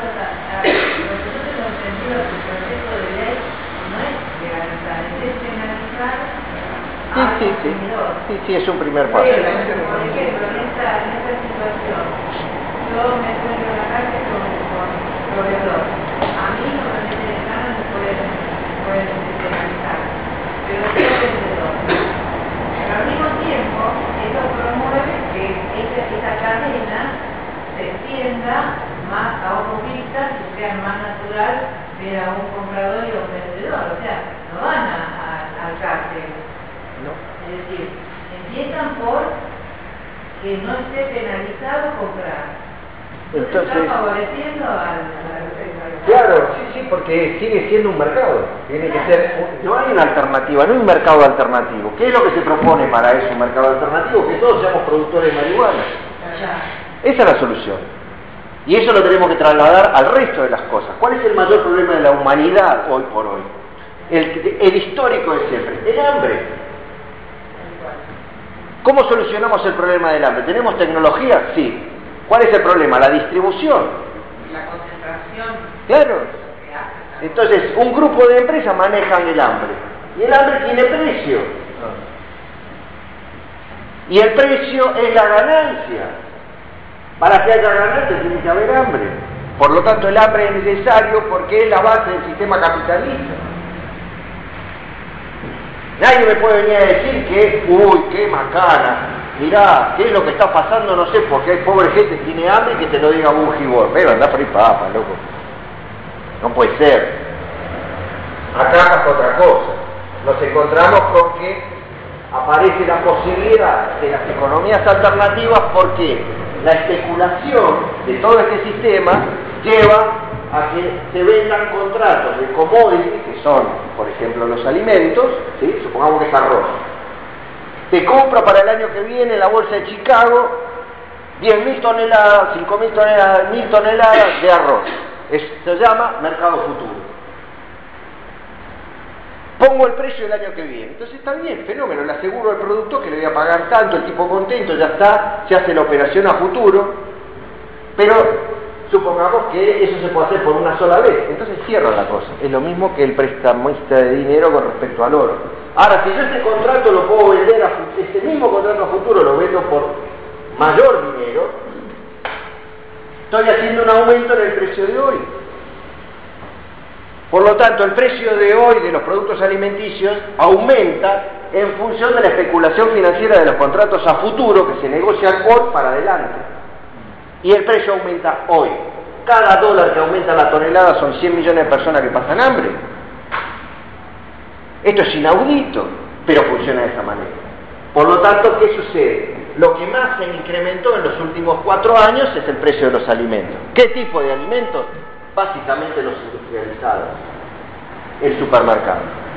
Sí, es un primer paso. Pero, por ejemplo, en esta situación, yo me encuentro en la calle con proveedor. A mí normalmente de nada me pueden penalizar, pero soy vendedor. Pero al mismo tiempo, eso promueve que esa cadena se extienda más a ojos vistas, que sea más natural ver a un comprador y a un vendedor. O sea, no van al cárcel. No. Es decir, empiezan por que no esté penalizado comprar. Entonces, está favoreciendo al claro, sí, porque sigue siendo un mercado. Tiene que ser, no hay una alternativa, no hay un mercado alternativo. ¿Qué es lo que se propone para eso, un mercado alternativo? Que todos seamos productores de marihuana. Esa es la solución. Y eso lo tenemos que trasladar al resto de las cosas. ¿Cuál es el mayor problema de la humanidad hoy por hoy? El histórico de siempre, el hambre. ¿Cómo solucionamos el problema del hambre? ¿Tenemos tecnología? Sí. ¿Cuál es el problema? La distribución. La concentración. Claro. Entonces, un grupo de empresas manejan el hambre. Y el hambre tiene precio. Y el precio es la ganancia. Para que haya ganancia tiene que haber hambre. Por lo tanto, el hambre es necesario porque es la base del sistema capitalista. Nadie me puede venir a decir que, qué macana, mirá, qué es lo que está pasando, no sé, porque hay pobre gente que tiene hambre y que te lo diga un gibor. Pero anda por ahí papa, loco. No puede ser. Acá pasa otra cosa. Nos encontramos con que aparece la posibilidad de las economías alternativas porque la especulación de todo este sistema lleva a que se vendan contratos de commodity, que son, por ejemplo, los alimentos, ¿sí? Supongamos que es arroz. Te compra para el año que viene en la bolsa de Chicago 10.000 toneladas, 5.000 toneladas, 1.000 toneladas de arroz. Se llama mercado futuro. Pongo el precio del año que viene. Entonces está bien, fenómeno, le aseguro al producto que le voy a pagar tanto, el tipo contento, ya está, se hace la operación a futuro, pero supongamos que eso se puede hacer por una sola vez, entonces cierra la cosa. Es lo mismo que el prestamista de dinero con respecto al oro. Ahora, si yo este contrato lo puedo vender, este mismo contrato a futuro lo vendo por mayor dinero, estoy haciendo un aumento en el precio de hoy. Por lo tanto, el precio de hoy de los productos alimenticios aumenta en función de la especulación financiera de los contratos a futuro que se negocian hoy para adelante. Y el precio aumenta hoy. Cada dólar que aumenta la tonelada son 100 millones de personas que pasan hambre. Esto es inaudito, pero funciona de esa manera. Por lo tanto, ¿qué sucede? Lo que más se incrementó en los últimos 4 años es el precio de los alimentos. ¿Qué tipo de alimentos? Básicamente los industrializados, el supermercado.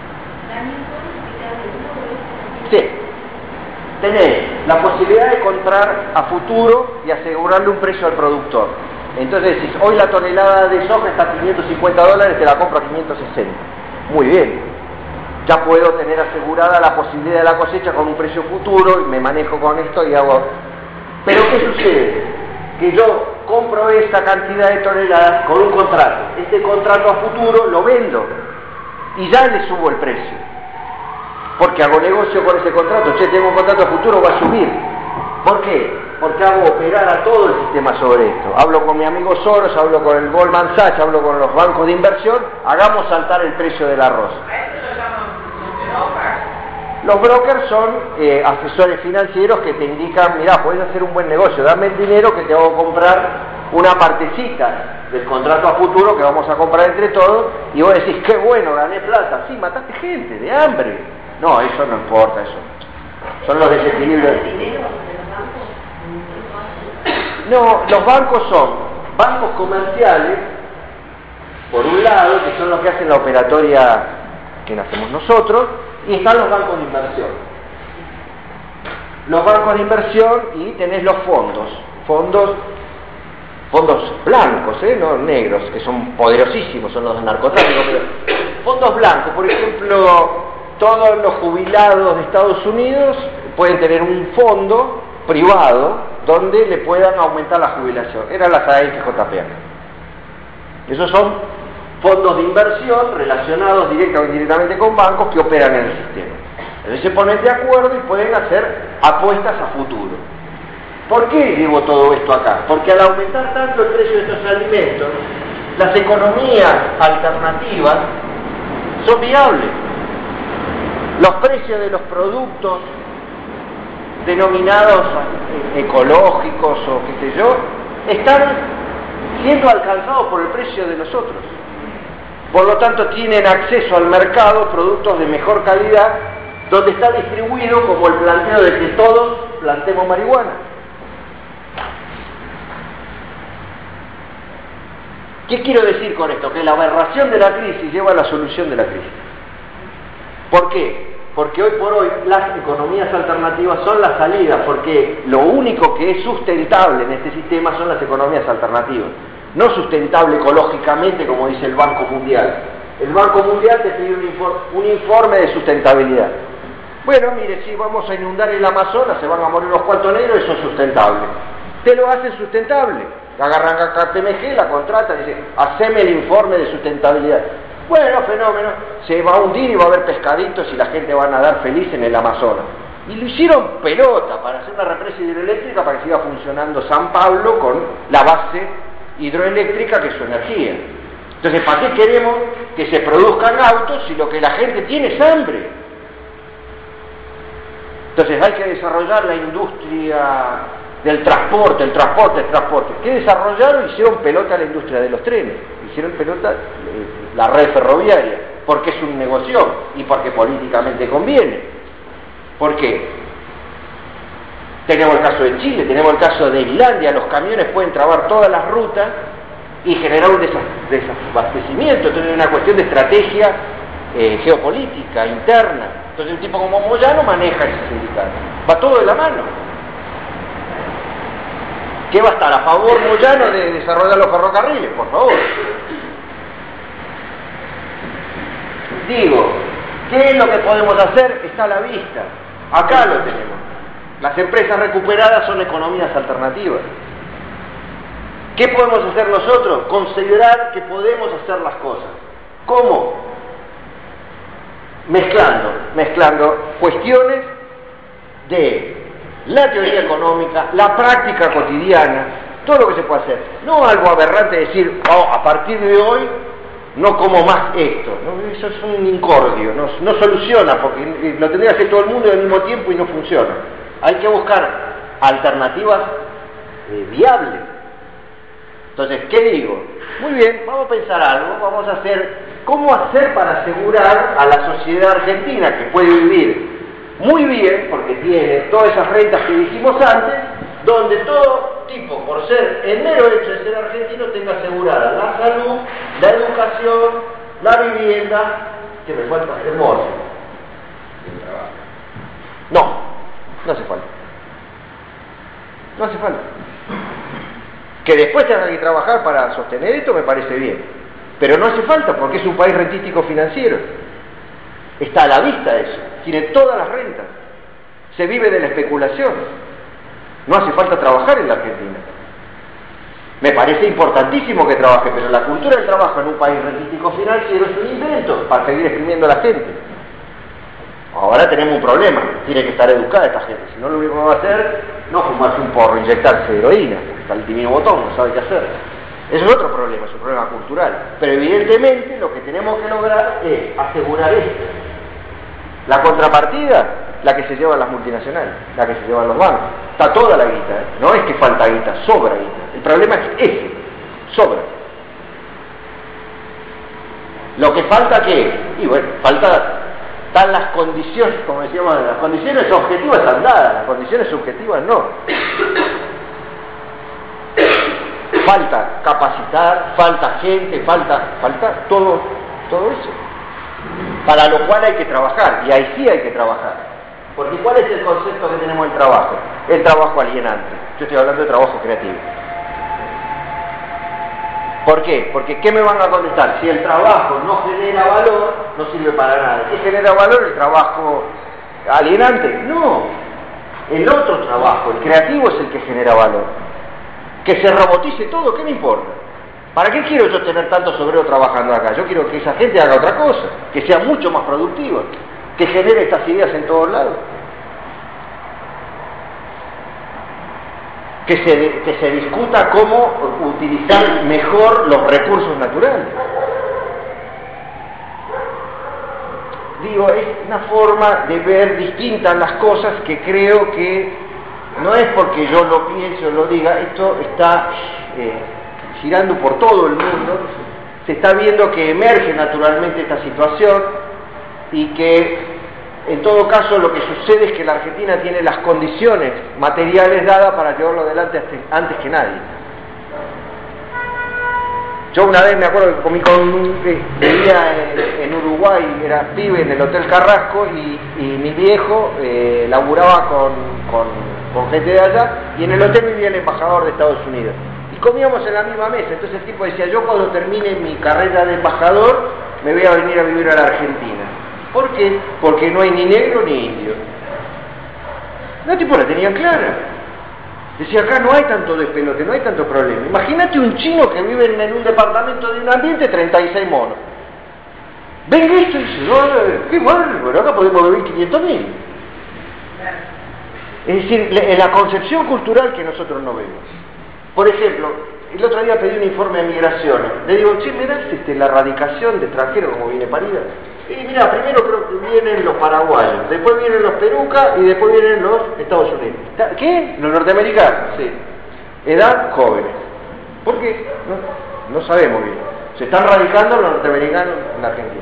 Sí, tenés la posibilidad de comprar a futuro y asegurarle un precio al productor. Entonces decís, hoy la tonelada de soja está a $550, te la compro a 560. Muy bien, ya puedo tener asegurada la posibilidad de la cosecha con un precio futuro y me manejo con esto y hago... Pero ¿qué sucede? Que yo compro esta cantidad de toneladas con un contrato. Este contrato a futuro lo vendo y ya le subo el precio. Porque hago negocio con ese contrato. Che, tengo un contrato a futuro, va a subir. ¿Por qué? Porque hago operar a todo el sistema sobre esto. Hablo con mi amigo Soros, hablo con el Goldman Sachs, hablo con los bancos de inversión, hagamos saltar el precio del arroz. Los brokers son asesores financieros que te indican, mirá, podés hacer un buen negocio, dame el dinero que te hago comprar una partecita del contrato a futuro que vamos a comprar entre todos, y vos decís, qué bueno, gané plata. Sí, mataste gente de hambre. No, eso no importa, eso. Son los desequilibrios. No, los bancos son bancos comerciales, por un lado, que son los que hacen la operatoria que hacemos nosotros, y están los bancos de inversión. Los bancos de inversión y tenés los fondos blancos, no negros, que son poderosísimos, son los del narcotráfico, pero fondos blancos, por ejemplo, todos los jubilados de Estados Unidos pueden tener un fondo privado donde le puedan aumentar la jubilación. Eran las AFJP. Esos son fondos de inversión relacionados directa o indirectamente con bancos que operan en el sistema. Entonces se ponen de acuerdo y pueden hacer apuestas a futuro. ¿Por qué digo todo esto acá? Porque al aumentar tanto el precio de estos alimentos, las economías alternativas son viables. Los precios de los productos denominados ecológicos o qué sé yo, están siendo alcanzados por el precio de nosotros. Por lo tanto, tienen acceso al mercado productos de mejor calidad, donde está distribuido como el planteo de que todos plantemos marihuana. ¿Qué quiero decir con esto? Que la aberración de la crisis lleva a la solución de la crisis. ¿Por qué? Porque hoy por hoy las economías alternativas son la salida, porque lo único que es sustentable en este sistema son las economías alternativas. No sustentable ecológicamente, como dice el Banco Mundial. El Banco Mundial te pide un informe de sustentabilidad. Bueno, mire, si vamos a inundar el Amazonas, se van a morir unos cuantos negros, eso es sustentable. Te lo hacen sustentable. Agarran a KPMG, la contratan y dicen, haceme el informe de sustentabilidad. Bueno, fenómeno, se va a hundir y va a haber pescaditos y la gente va a nadar feliz en el Amazonas. Y lo hicieron pelota para hacer una represa hidroeléctrica para que siga funcionando San Pablo con la base hidroeléctrica que es su energía. Entonces, ¿para qué queremos que se produzcan autos si lo que la gente tiene es hambre? Entonces hay que desarrollar la industria del transporte, el transporte. ¿Qué desarrollaron? Hicieron pelota a la industria de los trenes, hicieron pelota la red ferroviaria, porque es un negocio y porque políticamente conviene. ¿Por qué? Tenemos el caso de Chile, tenemos el caso de Islandia, los camiones pueden trabar todas las rutas y generar un desabastecimiento. Entonces es una cuestión de estrategia geopolítica, interna. Entonces un tipo como Moyano maneja ese sindicato. Va todo de la mano. ¿Qué va a estar a favor Moyano de desarrollar los ferrocarriles? Por favor. Digo, ¿qué es lo que podemos hacer? Está a la vista. Acá lo tenemos. Las empresas recuperadas son economías alternativas. ¿Qué podemos hacer nosotros? Considerar que podemos hacer las cosas. ¿Cómo? Mezclando cuestiones de la teoría económica, la práctica cotidiana, todo lo que se puede hacer. No algo aberrante decir, oh, a partir de hoy no como más esto. ¿No? Eso es un incordio, no soluciona, porque lo tendría que hacer todo el mundo al mismo tiempo y no funciona. Hay que buscar alternativas viables. Entonces, ¿qué digo? Muy bien, vamos a pensar algo, vamos a hacer, ¿cómo hacer para asegurar a la sociedad argentina que puede vivir muy bien, porque tiene todas esas rentas que dijimos antes, donde todo tipo, por ser el mero hecho de ser argentino, tenga asegurada la salud, la educación, la vivienda, que me falta hermoso. No hace falta. No hace falta. Que después tengan que trabajar para sostener esto me parece bien, pero no hace falta porque es un país rentístico financiero. Está a la vista eso, tiene todas las rentas, se vive de la especulación. No hace falta trabajar en la Argentina. Me parece importantísimo que trabaje, pero la cultura del trabajo en un país rentístico financiero es un invento para seguir exprimiendo a la gente. Ahora tenemos un problema, tiene que estar educada esta gente, si no lo único que va a hacer no fumarse un porro, inyectarse heroína, porque está el divino botón, no sabe qué hacer. Eso es otro problema, es un problema cultural. Pero evidentemente lo que tenemos que lograr es asegurar esto. La contrapartida, la que se llevan las multinacionales, la que se llevan los bancos. Está toda la guita, no es que falta guita, sobra guita. El problema es ese, sobra. Lo que falta, ¿qué? Y bueno, están las condiciones, como decíamos, las condiciones objetivas están dadas, las condiciones subjetivas no. Falta capacitar, falta gente, falta todo eso. Para lo cual hay que trabajar, y ahí sí hay que trabajar. Porque ¿cuál es el concepto que tenemos del trabajo? El trabajo alienante. Yo estoy hablando de trabajo creativo. ¿Por qué? Porque ¿qué me van a contestar? Si el trabajo no genera valor, no sirve para nada. ¿Qué genera valor? El trabajo alienante. No. El otro trabajo, el creativo, es el que genera valor. Que se robotice todo, ¿qué me importa? ¿Para qué quiero yo tener tantos obreros trabajando acá? Yo quiero que esa gente haga otra cosa, que sea mucho más productiva, que genere estas ideas en todos lados. Que se discuta cómo utilizar mejor los recursos naturales. Digo, es una forma de ver distintas las cosas que creo que no es porque yo lo piense o lo diga, esto está girando por todo el mundo, se está viendo que emerge naturalmente esta situación y que en todo caso lo que sucede es que la Argentina tiene las condiciones materiales dadas para llevarlo adelante antes que nadie. Yo una vez me acuerdo que comí vivía en Uruguay, era pibe en el Hotel Carrasco y mi viejo laburaba con gente de allá y en el hotel vivía el embajador de Estados Unidos. Y comíamos en la misma mesa, entonces el tipo decía, yo cuando termine mi carrera de embajador me voy a venir a vivir a la Argentina. ¿Por qué? Porque no hay ni negro ni indio. El tipo la tenía clara. Decía, acá no hay tanto despelote, no hay tanto problema. Imagínate un chino que vive en un departamento de un ambiente 36 monos. Venga esto y dice, no, qué bárbaro, acá podemos vivir 500.000. Es decir, la concepción cultural que nosotros no vemos. Por ejemplo, el otro día pedí un informe de migraciones. Le digo, che, ¿me das la radicación de extranjeros como viene parida? Y mira, primero creo que vienen los paraguayos, después vienen los perucas y después vienen los Estados Unidos. ¿Qué? Los norteamericanos, sí. Edad, jóvenes. ¿Por qué? No sabemos bien. Se están radicando los norteamericanos en la Argentina.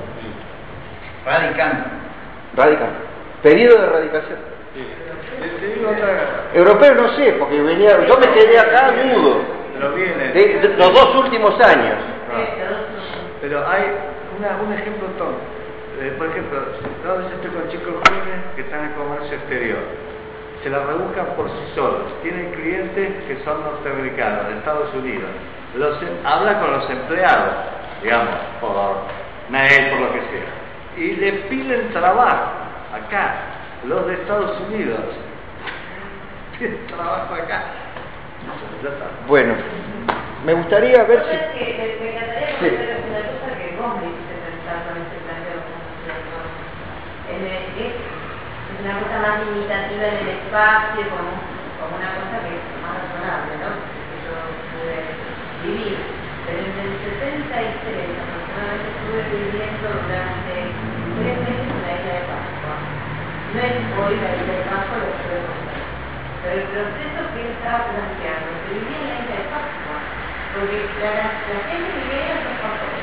Radicando. Periodo de radicación. Europeo no sé, porque yo me quedé acá mudo. Pero viene. De los 2 últimos años. Pero hay un ejemplo tonto. Por ejemplo, yo a veces estoy con chicos jóvenes que están en comercio exterior. Se la rebuscan por sí solos. Tienen clientes que son norteamericanos, de Estados Unidos. Habla con los empleados, digamos, por mail, por lo que sea. Y les piden trabajo acá, los de Estados Unidos. Tienen trabajo acá. Ya está. Bueno, me gustaría ver si... Me encantaría conocer una cosa que vos me hiciste pensar con este planteo. Es una cosa más limitativa en el espacio, como una cosa que es más razonable, ¿no? Que yo pude vivir. Pero en el 73 aproximadamente estuve viviendo durante 3 meses en la isla de Pascua. No es hoy la isla de Pascua, lo que contar. Pero el proceso que él estaba planteando, se vivía en la isla de Pascua, porque la gente vivía en los papeles.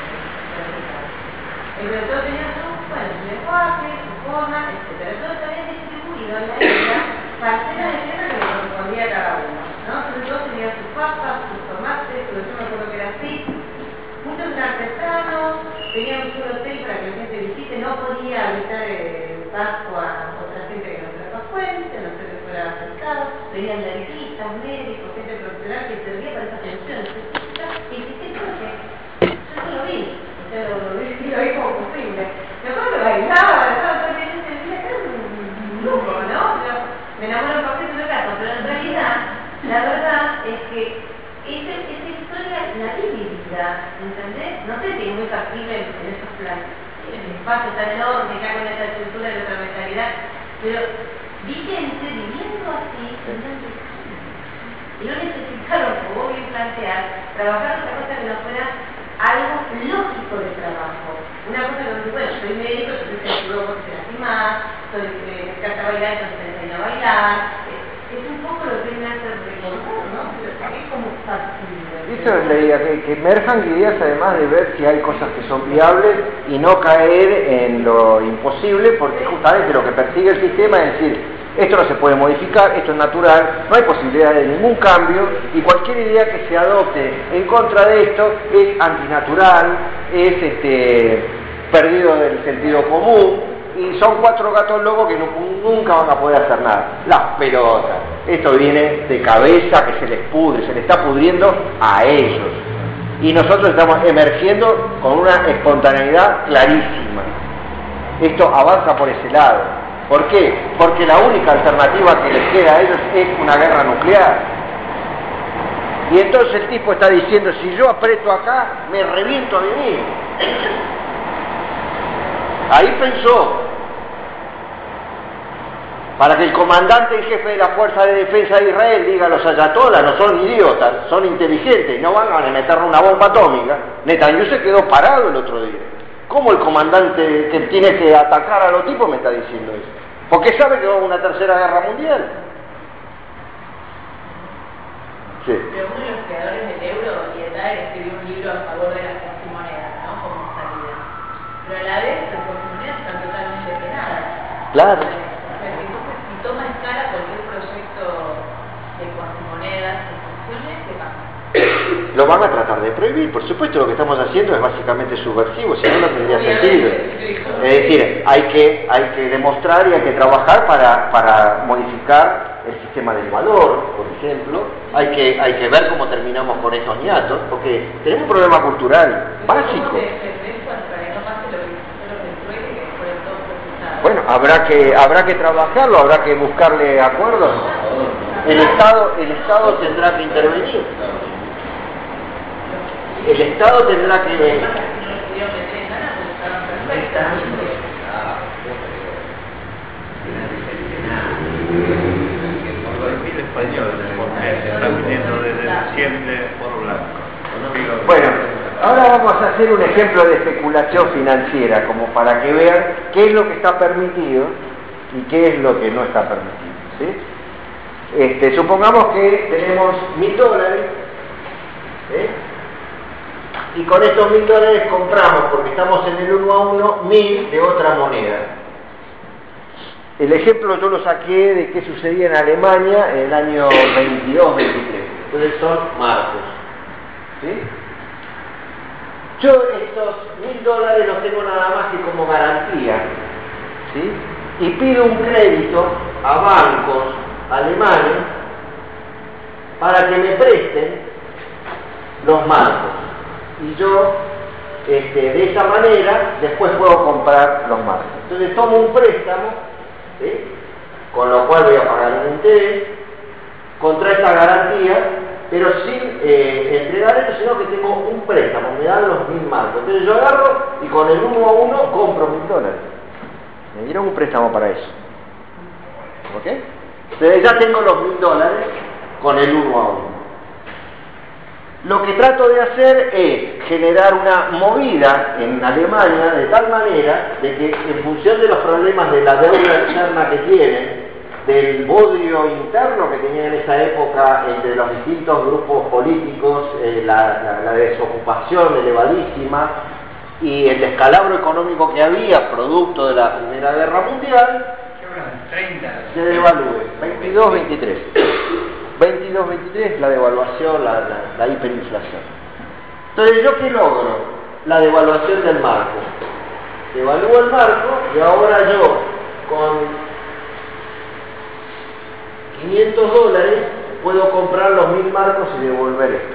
Pero todo tenía su lenguaje, su forma, etc. Todo se había distribuido en la isla parcela de tierra que le correspondía a cada uno, ¿no? Entonces todos tenían sus papas, sus tomates, pero yo me acuerdo que era así. Muchos artesanos, tenían un solo hotel para que la gente visite, no podía habitar Pascua otra gente que no fuera pascuense, no sé que fuera acercado, venían dentistas, médicos, gente profesional que servía para esa función específica, y dije, creo que yo no lo vi. Lo vi como posible. Me acuerdo que bailaba, estaba todo el día, era un lujo, ¿no? Me enamoro por ese caso, pero en realidad, la verdad es que esa historia la vi vivida, ¿entendés? No sé si es muy factible en esos planes, en el espacio tan enorme, que con esa estructura de otra mentalidad, pero vi gente viviendo así, y no necesitaron, como vos bien plantear, trabajar otra cosa que no fuera algo lógico de trabajo. Una cosa que, bueno, soy médico, entonces te ayudo porque te lastimas, me encanta bailar, entonces te enseño a bailar. Es un poco lo que me hace recordar, ¿no? Pero es como factible. Eso es la idea, que emerjan ideas además de ver si hay cosas que son viables y no caer en lo imposible, porque justamente lo que persigue el sistema es decir, esto no se puede modificar, esto es natural, no hay posibilidad de ningún cambio y cualquier idea que se adopte en contra de esto es antinatural, es perdido del sentido común y son 4 gatos locos que nunca van a poder hacer nada. Las pelotas, esto viene de cabeza que se les pudre, se les está pudriendo a ellos y nosotros estamos emergiendo con una espontaneidad clarísima. Esto avanza por ese lado. ¿Por qué? Porque la única alternativa que les queda a ellos es una guerra nuclear. Y entonces el tipo está diciendo, si yo aprieto acá, me reviento a mí mismo. Ahí pensó. Para que el comandante en jefe de la Fuerza de Defensa de Israel diga, los ayatolás no son idiotas, son inteligentes, no van a meterle una bomba atómica. Netanyahu se quedó parado el otro día. ¿Cómo el comandante que tiene que atacar a los tipos me está diciendo eso? Porque sabe que va a haber una tercera guerra mundial. Sí. Pero uno de los creadores del euro, Lietaer, escribió un libro a favor de las cuasimonedas, ¿no? Como salida. Pero a la vez las cuasimonedas están totalmente penadas. Claro. Entonces, si toma escala cualquier proyecto de cuasimonedas que funcione, ¿qué pasa? Lo van a tratar de prohibir, por supuesto. Lo que estamos haciendo es básicamente subversivo, si no, no tendría sentido. Es decir, hay que demostrar y hay que trabajar para modificar el sistema del valor, por ejemplo. Hay que ver cómo terminamos con estos ñatos, porque tenemos un problema cultural básico. Bueno, habrá que trabajarlo, habrá que buscarle acuerdos. El Estado tendrá que intervenir. El Estado tendrá que... El español está viniendo desde siempre por blanco. Bueno, ahora vamos a hacer un ejemplo de especulación financiera, como para que vean qué es lo que está permitido y qué es lo que no está permitido, ¿sí? Supongamos que tenemos $1.000, y con estos $1.000 compramos, porque estamos en el 1 a 1, 1.000 de otra moneda. El ejemplo yo lo saqué de qué sucedía en Alemania en el año 22-23. Entonces son marcos. ¿sí? Yo estos $1000 los tengo nada más que como garantía, ¿sí? Y pido un crédito a bancos alemanes para que me presten los marcos. Y yo, de esa manera, después puedo comprar los marcos. Entonces tomo un préstamo, ¿sí? Con lo cual voy a pagar un interés contra esta garantía, pero sin entregar esto, sino que tengo un préstamo, me dan los 1000 marcos. Entonces yo agarro y con el 1 a 1 compro $1000. Me dieron un préstamo para eso. ¿Ok? Entonces ya tengo los $1000 con el 1 a 1. Lo que trato de hacer es generar una movida en Alemania de tal manera de que en función de los problemas de la deuda externa que tienen, del bodrio interno que tenían en esa época entre los distintos grupos políticos, la desocupación elevadísima y el descalabro económico que había producto de la Primera Guerra Mundial, se devalúe. 22-23. 22-23 la devaluación, la hiperinflación. Entonces, ¿yo qué logro? La devaluación del marco. Devalúo el marco y ahora yo con $500 puedo comprar los 1000 marcos y devolver esto.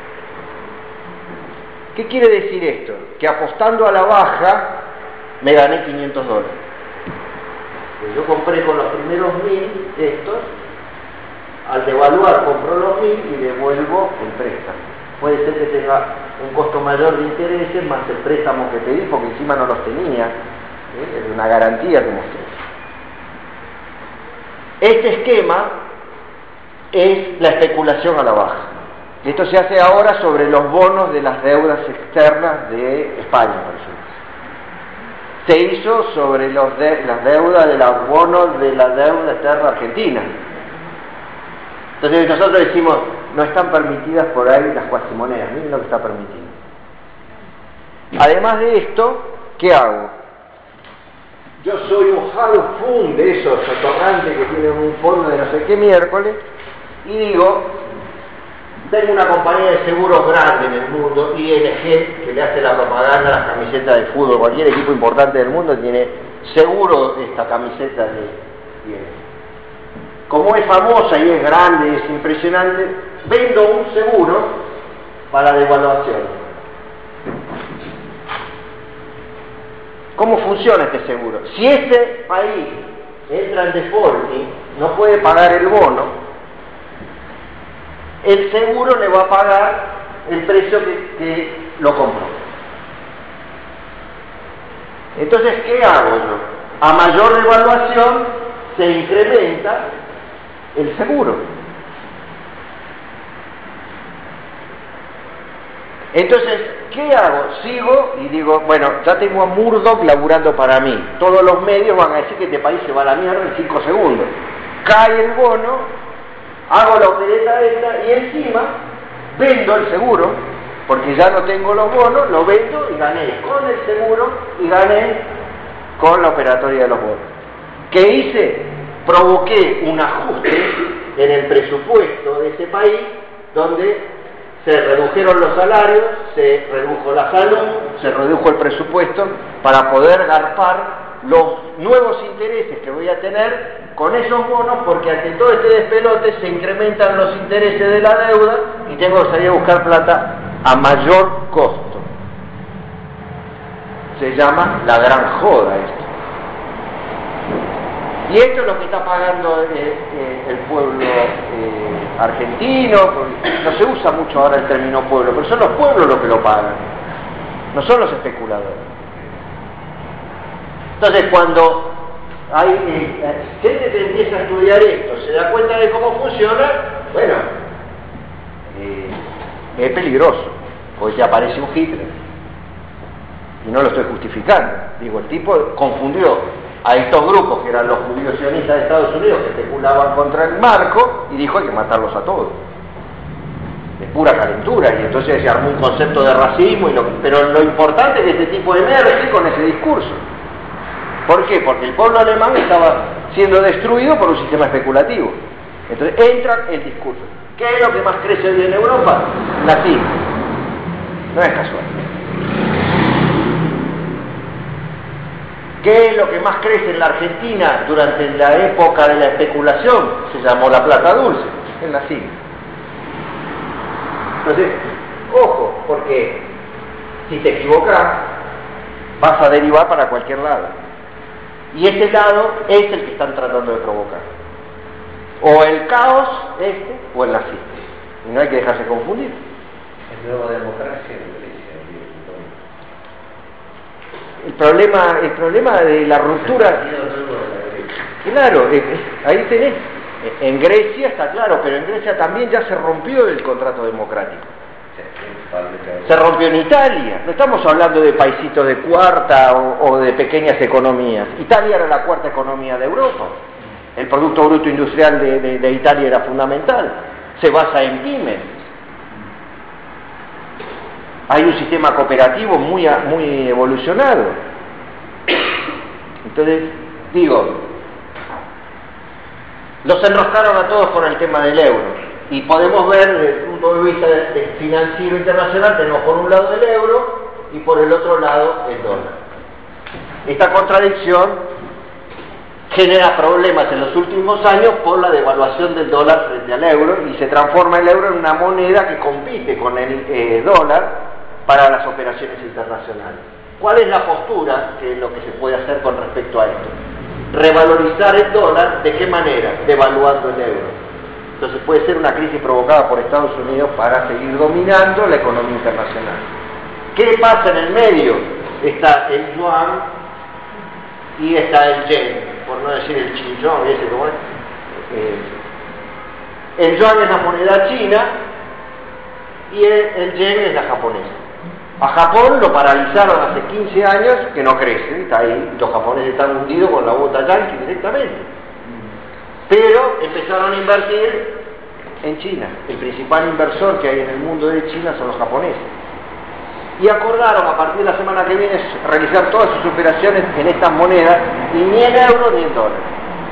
¿Qué quiere decir esto? Que apostando a la baja me gané $500. Pues yo compré con los primeros 1000 estos, al devaluar compro los 1000 y devuelvo el préstamo. Puede ser que tenga un costo mayor de intereses más el préstamo que pedí, porque encima no los tenía, es una garantía que mostré. Este esquema es la especulación a la baja. Esto se hace ahora sobre los bonos de las deudas externas de España, por ejemplo. Se hizo sobre las deudas de los bonos de la deuda externa argentina. Entonces nosotros decimos, no están permitidas por ahí las cuasimonedas, miren lo que está permitido. Además de esto, ¿qué hago? Yo soy un Halfund de esos otorgantes que tienen un fondo de no sé qué miércoles, y digo, tengo una compañía de seguros grande en el mundo, ING, que le hace la propaganda a las camisetas de fútbol. Cualquier equipo importante del mundo tiene seguro esta camiseta de ING. Como es famosa y es grande, es impresionante, vendo un seguro para devaluación. ¿Cómo funciona este seguro? Si ese país entra en default y no puede pagar el bono, el seguro le va a pagar el precio que lo compró. Entonces, ¿qué hago yo? A mayor devaluación se incrementa el seguro. Entonces, ¿qué hago? Sigo y digo, bueno, ya tengo a Murdoch laburando para mí. Todos los medios van a decir que este país se va a la mierda en 5 segundos. Cae el bono, hago la opereta esta y encima vendo el seguro, porque ya no tengo los bonos, lo vendo y gané con el seguro y gané con la operatoria de los bonos. ¿Qué hice? Provoqué un ajuste en el presupuesto de ese país, donde se redujeron los salarios, se redujo la salud, se redujo el presupuesto para poder garpar los nuevos intereses que voy a tener con esos bonos, porque ante todo este despelote se incrementan los intereses de la deuda y tengo que salir a buscar plata a mayor costo. Se llama la gran joda esto. Y esto es lo que está pagando el pueblo argentino. No se usa mucho ahora el término pueblo, pero son los pueblos los que lo pagan, no son los especuladores. Entonces, cuando hay gente que empieza a estudiar esto, se da cuenta de cómo funciona, bueno, es peligroso, porque te aparece un Hitler. Y no lo estoy justificando. Digo, el tipo confundió a estos grupos que eran los judíos sionistas de Estados Unidos que especulaban contra el marco y dijo hay que matarlos a todos. Es pura calentura, y entonces se armó un concepto de racismo, pero lo importante es que este tipo emerge con ese discurso. ¿Por qué? Porque el pueblo alemán estaba siendo destruido por un sistema especulativo. Entonces entra el discurso. ¿Qué es lo que más crece hoy en Europa? Nazismo. No es casual. ¿Qué es lo que más crece en la Argentina durante la época de la especulación? Se llamó la plata dulce, en la cima. Entonces, ojo, porque si te equivocas, vas a derivar para cualquier lado. Y ese lado es el que están tratando de provocar. O el caos, o el nazismo. Y no hay que dejarse confundir. Es nueva democracia en Grecia. El problema de la ruptura... Claro, ahí tenés. En Grecia está claro, pero en Grecia también ya se rompió el contrato democrático. Se rompió en Italia. No estamos hablando de paisitos de cuarta o de pequeñas economías. Italia era la cuarta economía de Europa. El Producto Bruto Industrial de Italia era fundamental. Se basa en pymes. Hay un sistema cooperativo muy evolucionado. Entonces, digo, los enroscaron a todos con el tema del euro. Y podemos ver desde el punto de vista financiero internacional, tenemos por un lado el euro y por el otro lado el dólar. Esta contradicción genera problemas en los últimos años por la devaluación del dólar frente al euro y se transforma el euro en una moneda que compite con el dólar para las operaciones internacionales. ¿Cuál es la postura que es lo que se puede hacer con respecto a esto? Revalorizar el dólar, ¿de qué manera? Devaluando el euro. Entonces puede ser una crisis provocada por Estados Unidos para seguir dominando la economía internacional. ¿Qué pasa en el medio? Está el yuan y está el yen, por no decir el chinchón, ese como es. El yuan es la moneda china y el yen es la japonesa. A Japón lo paralizaron hace 15 años, que no crece, está ahí, los japoneses están hundidos con la bota yanqui directamente. Pero empezaron a invertir en China. El principal inversor que hay en el mundo de China son los japoneses. Y acordaron a partir de la semana que viene realizar todas sus operaciones en estas monedas, y ni en euro ni en dólar.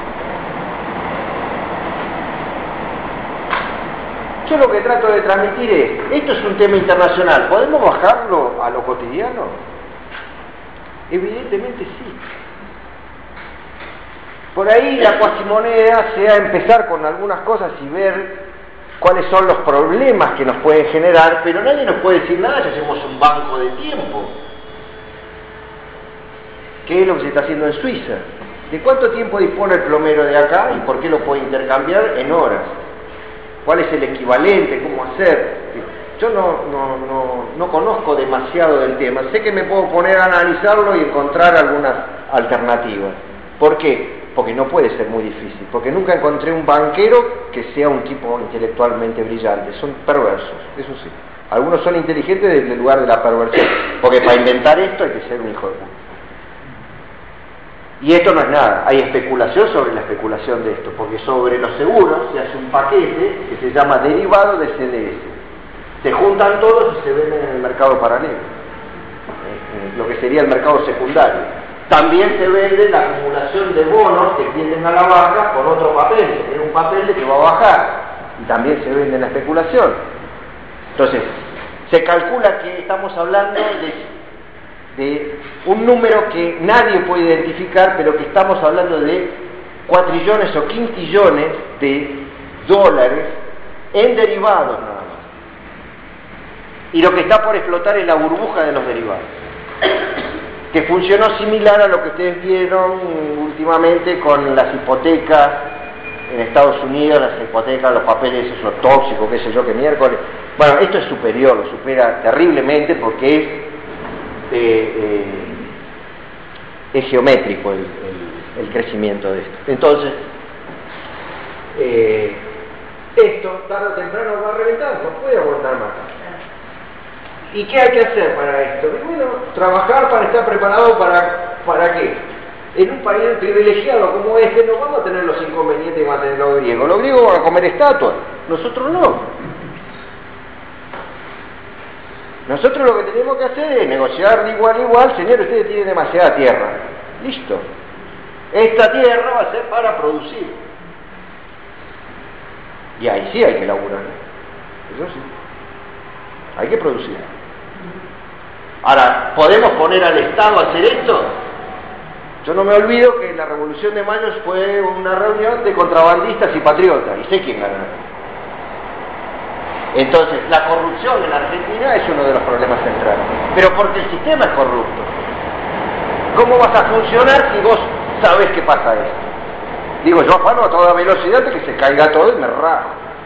Yo lo que trato de transmitir es, esto es un tema internacional, ¿podemos bajarlo a lo cotidiano? Evidentemente sí. Por ahí la cuasimoneda sea empezar con algunas cosas y ver cuáles son los problemas que nos pueden generar, pero nadie nos puede decir nada si hacemos un banco de tiempo. ¿Qué es lo que se está haciendo en Suiza? ¿De cuánto tiempo dispone el plomero de acá y por qué lo puede intercambiar en horas? ¿Cuál es el equivalente? ¿Cómo hacer? Yo no conozco demasiado del tema. Sé que me puedo poner a analizarlo y encontrar algunas alternativas. ¿Por qué? Porque no puede ser muy difícil, porque nunca encontré un banquero que sea un tipo intelectualmente brillante. Son perversos, eso sí. Algunos son inteligentes desde el lugar de la perversión, porque para inventar esto hay que ser un hijo de puta. Y esto no es nada, hay especulación sobre la especulación de esto, porque sobre los seguros se hace un paquete que se llama derivado de CDS. Se juntan todos y se venden en el mercado paralelo, lo que sería el mercado secundario. También se vende la acumulación de bonos que tienden a la baja con otro papel, que es un papel de que va a bajar, y también se vende en la especulación. Entonces, se calcula que estamos hablando de un número que nadie puede identificar, pero que estamos hablando de cuatrillones o quintillones de dólares en derivados nada más. Y lo que está por explotar es la burbuja de los derivados, que funcionó similar a lo que ustedes vieron últimamente con las hipotecas en Estados Unidos, las hipotecas, los papeles esos tóxicos, qué sé yo, qué miércoles. Bueno, esto es superior, lo supera terriblemente porque es geométrico el crecimiento de esto. Entonces, esto tarde o temprano va a reventar, no puede aguantar más. ¿Y qué hay que hacer para esto? Y bueno, trabajar para estar preparado para qué. En un país privilegiado como este no vamos a tener los inconvenientes que van a tener los griegos. Los griegos van a comer estatuas, nosotros no. Nosotros lo que tenemos que hacer es negociar de igual a igual. Señor, ustedes tienen demasiada tierra. Listo. Esta tierra va a ser para producir. Y ahí sí hay que laburar. Eso sí. Hay que producir. Ahora, ¿podemos poner al Estado a hacer esto? Yo no me olvido que la Revolución de Mayo fue una reunión de contrabandistas y patriotas, y sé quién ganó. Entonces, la corrupción en la Argentina es uno de los problemas centrales, pero porque el sistema es corrupto. ¿Cómo vas a funcionar si vos sabés que pasa esto? Digo, yo afano a toda velocidad de que se caiga todo y me rajo.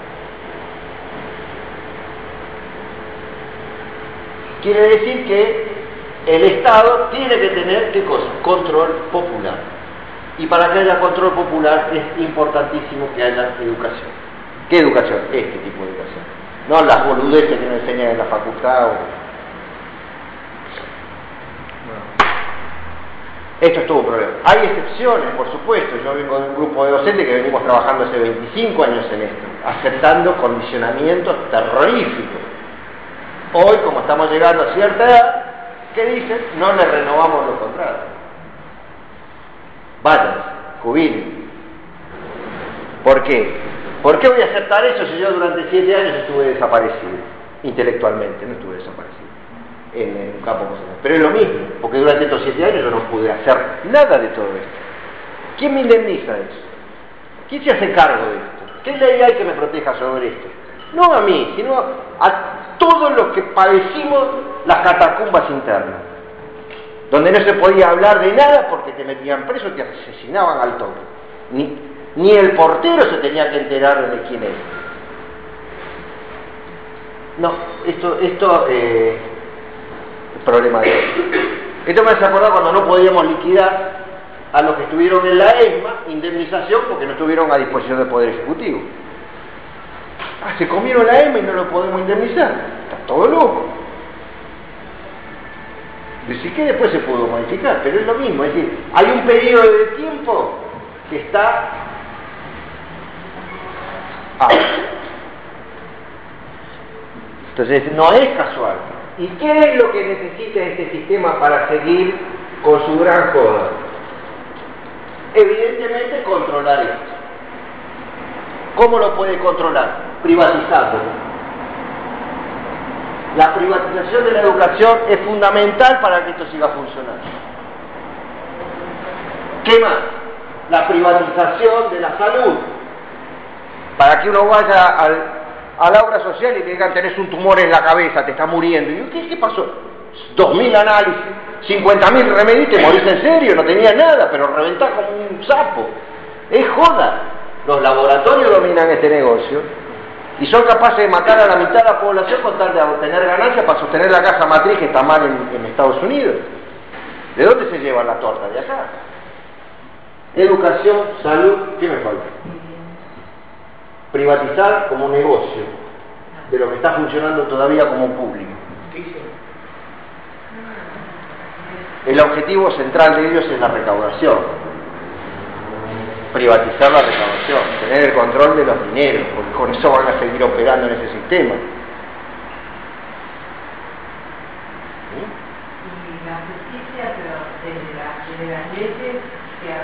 Quiere decir que el Estado tiene que tener, ¿qué cosa? Control popular. Y para que haya control popular es importantísimo que haya educación. ¿Qué educación? Este tipo de educación. No las boludeces que nos enseñan en la facultad. Esto es todo un problema. Hay excepciones, por supuesto. Yo vengo de un grupo de docentes que venimos trabajando hace 25 años en esto, aceptando condicionamientos terroríficos. Hoy, como estamos llegando a cierta edad, ¿qué dicen? No le renovamos los contratos. Váyanse, jubilen. ¿Por qué? ¿Por qué voy a aceptar eso si yo durante 7 años estuve desaparecido? Intelectualmente, no estuve desaparecido en el campo emocional. Pero es lo mismo, porque durante estos 7 años yo no pude hacer nada de todo esto. ¿Quién me indemniza de eso? ¿Quién se hace cargo de esto? ¿Qué ley hay que me proteja sobre esto? No a mí, sino a todos los que padecimos las catacumbas internas, donde no se podía hablar de nada porque te metían preso y te asesinaban al toque. Ni el portero se tenía que enterar de quién era. No, esto es problema de hoy. Esto me hace acordar cuando no podíamos liquidar a los que estuvieron en la ESMA, indemnización porque no estuvieron a disposición del Poder Ejecutivo. Se comieron la ESMA y no lo podemos indemnizar. Está todo loco. Decir que después se pudo modificar, pero es lo mismo. Es decir, hay un periodo de tiempo que está entonces no es casual. ¿Y qué es lo que necesita este sistema para seguir con su gran joda? Evidentemente controlar esto. ¿Cómo lo puede controlar? Privatizándolo. La privatización de la educación es fundamental para que esto siga funcionando. ¿Qué más? La privatización de la salud. Para que uno vaya a la obra social y le digan, tenés un tumor en la cabeza, te está muriendo. Y yo, ¿qué pasó? 2.000 análisis, 50.000 remedios, te morís en serio, no tenía nada, pero reventás como un sapo. Es joda. Los laboratorios dominan este negocio y son capaces de matar a la mitad de la población con tal de obtener ganancias para sostener la casa matriz que está mal en Estados Unidos. ¿De dónde se lleva la torta? De acá. Educación, salud, ¿qué me falta? Privatizar como negocio de lo que está funcionando todavía como público. El objetivo central de ellos es la recaudación. Privatizar la recaudación, tener el control de los dineros, porque con eso van a seguir operando en ese sistema. Y la justicia, pero desde las leyes que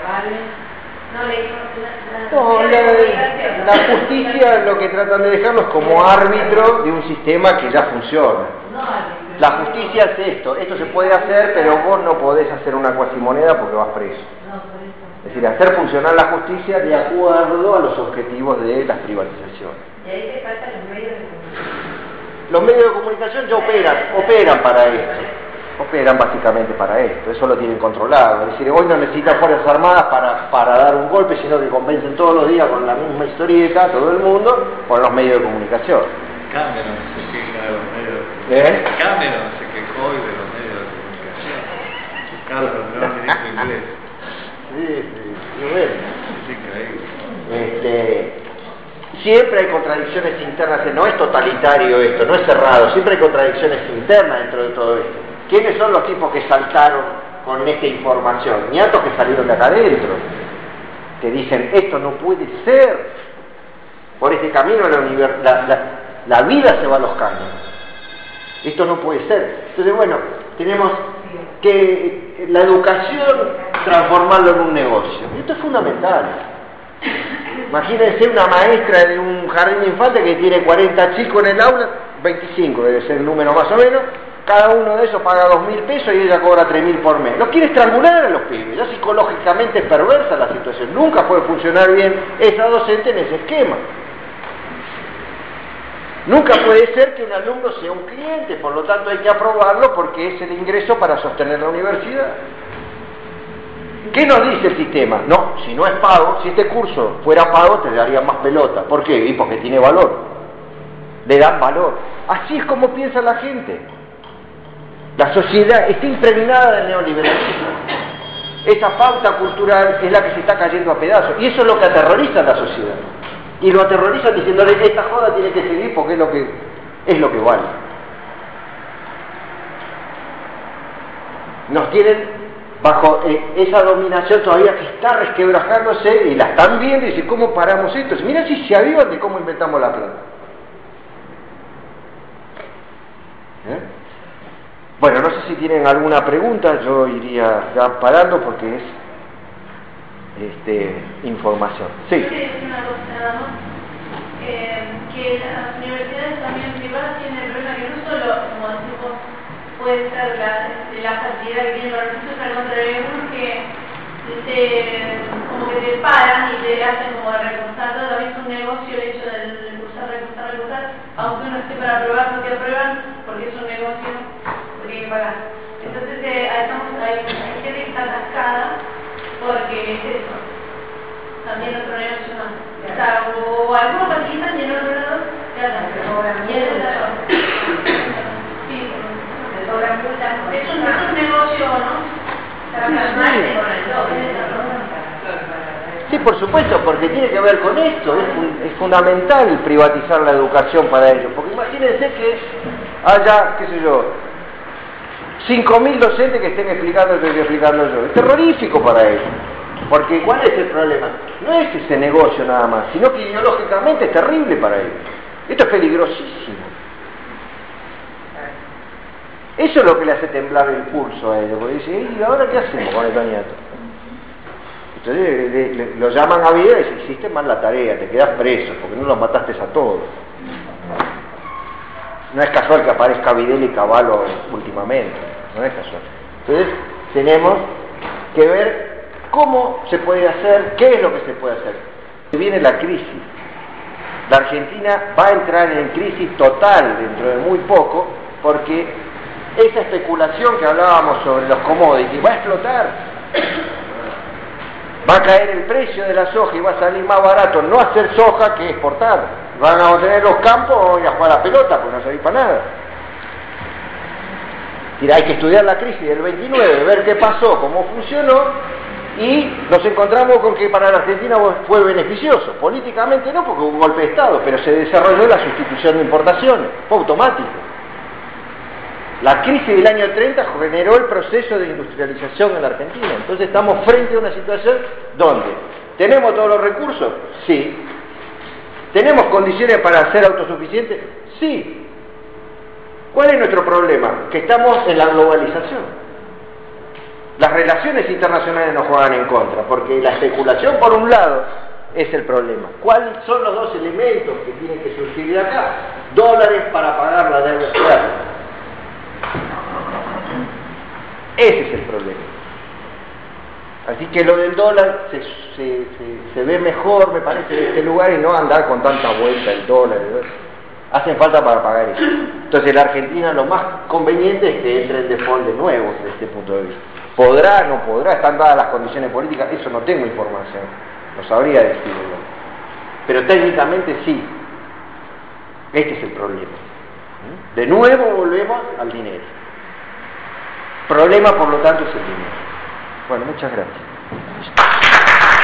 avalen, la justicia lo que tratan de dejarlos como árbitro de un sistema que ya funciona. La justicia es esto se puede hacer, pero vos no podés hacer una cuasimoneda porque vas preso. Es decir, hacer funcionar la justicia de acuerdo a los objetivos de las privatizaciones. Y ahí te faltan los medios de comunicación. Los medios de comunicación ya operan para esto. Operan básicamente para esto, eso lo tienen controlado. Es decir, hoy no necesitan Fuerzas Armadas para dar un golpe, sino que convencen todos los días con la misma historieta a todo el mundo con los medios de comunicación. Cameron se queja de los medios. Cameron se quejó hoy de los medios de comunicación. Carlos, no ministro inglés. Sí, bueno. Es increíble. Siempre hay contradicciones internas, no es totalitario esto, no es cerrado, siempre hay contradicciones internas dentro de todo esto. ¿Quiénes son los tipos que saltaron con esta información? Ñatos que salieron de acá adentro, que dicen, esto no puede ser, por este camino la vida se va a los caños, esto no puede ser. Entonces, bueno, tenemos que la educación transformarlo en un negocio, esto es fundamental. Imagínense una maestra de un jardín de infantes que tiene 40 chicos en el aula, 25 debe ser el número más o menos, cada uno de esos paga 2.000 pesos y ella cobra 3.000 por mes. Los quiere estrangular a los pibes, ya psicológicamente es perversa la situación, nunca puede funcionar bien esa docente en ese esquema. Nunca puede ser que un alumno sea un cliente, por lo tanto hay que aprobarlo porque es el ingreso para sostener la universidad. ¿Qué nos dice el sistema? No, si no es pago, si este curso fuera pago te daría más pelota. ¿Por qué? Y porque tiene valor. Le dan valor. Así es como piensa la gente. La sociedad está impregnada del neoliberalismo. Esa pauta cultural es la que se está cayendo a pedazos. Y eso es lo que aterroriza a la sociedad. Y lo aterrorizan diciéndole, esta joda tiene que seguir porque es lo que vale. Nos tienen bajo esa dominación todavía que está resquebrajándose y la están viendo y dicen, ¿cómo paramos esto? Mira si se avivan de cómo inventamos la plata. Bueno, no sé si tienen alguna pregunta, yo iría ya parando porque es información. Sí. Una cosa nada más, que las universidades también privadas tienen el problema que no solo, como decimos, puede ser la facilidad que tienen los recursos, al contrario, hay algunos que como que te paran y te hacen como de recursar, todavía es un negocio el hecho de recursar, aunque uno esté para aprobar, no te aprueban, porque es un negocio, porque hay que pagar. Entonces hay gente que está atascada porque es eso. También otro negocio más. O sea, o algunos facilitan y en otro lado ya están. Y en el lado. Sí, es un negocio, ¿no? Sí, por supuesto, porque tiene que ver con esto. Es fundamental privatizar la educación para ellos. Porque imagínense que haya, qué sé yo, 5.000 docentes que estén explicando lo que estoy explicando yo. Es terrorífico para ellos. Porque ¿cuál es el problema? No es ese negocio nada más, sino que ideológicamente es terrible para ellos. Esto es peligrosísimo. Eso es lo que le hace temblar el pulso a ellos, porque dice, ¿y ahora qué hacemos con el cañato? Entonces lo llaman a vida y dicen, hiciste mal la tarea, te quedas preso, porque no los mataste a todos. No es casual que aparezca Videla y Cavallo últimamente, no es casual. Entonces tenemos que ver cómo se puede hacer, qué es lo que se puede hacer. Viene la crisis. La Argentina va a entrar en crisis total dentro de muy poco, porque esa especulación que hablábamos sobre los commodities va a explotar. Va a caer el precio de la soja y va a salir más barato no hacer soja que exportar. Van a tener los campos y a jugar a la pelota, porque no servir para nada. Y hay que estudiar la crisis del 29, ver qué pasó, cómo funcionó, y nos encontramos con que para la Argentina fue beneficioso. Políticamente no, porque hubo un golpe de Estado, pero se desarrolló la sustitución de importaciones, fue automático. La crisis del año 30 generó el proceso de industrialización en la Argentina. Entonces estamos frente a una situación donde ¿tenemos todos los recursos? Sí. ¿Tenemos condiciones para ser autosuficientes? Sí. ¿Cuál es nuestro problema? Que estamos en la globalización. Las relaciones internacionales nos juegan en contra, porque la especulación por un lado es el problema. ¿Cuáles son los dos elementos que tienen que surgir de acá? Dólares para pagar la deuda externa. Ese es el problema. Así que lo del dólar se ve mejor, me parece, en este lugar, y no andar con tanta vuelta el dólar. Hacen falta para pagar eso. Entonces la Argentina lo más conveniente es que entre en default de nuevo desde este punto de vista. ¿Podrá, no podrá? ¿Están dadas las condiciones políticas? Eso no tengo información, no sabría decirlo. Pero técnicamente sí. Este es el problema. De nuevo volvemos al dinero. Problema, por lo tanto, es el dinero. Bueno, muchas gracias.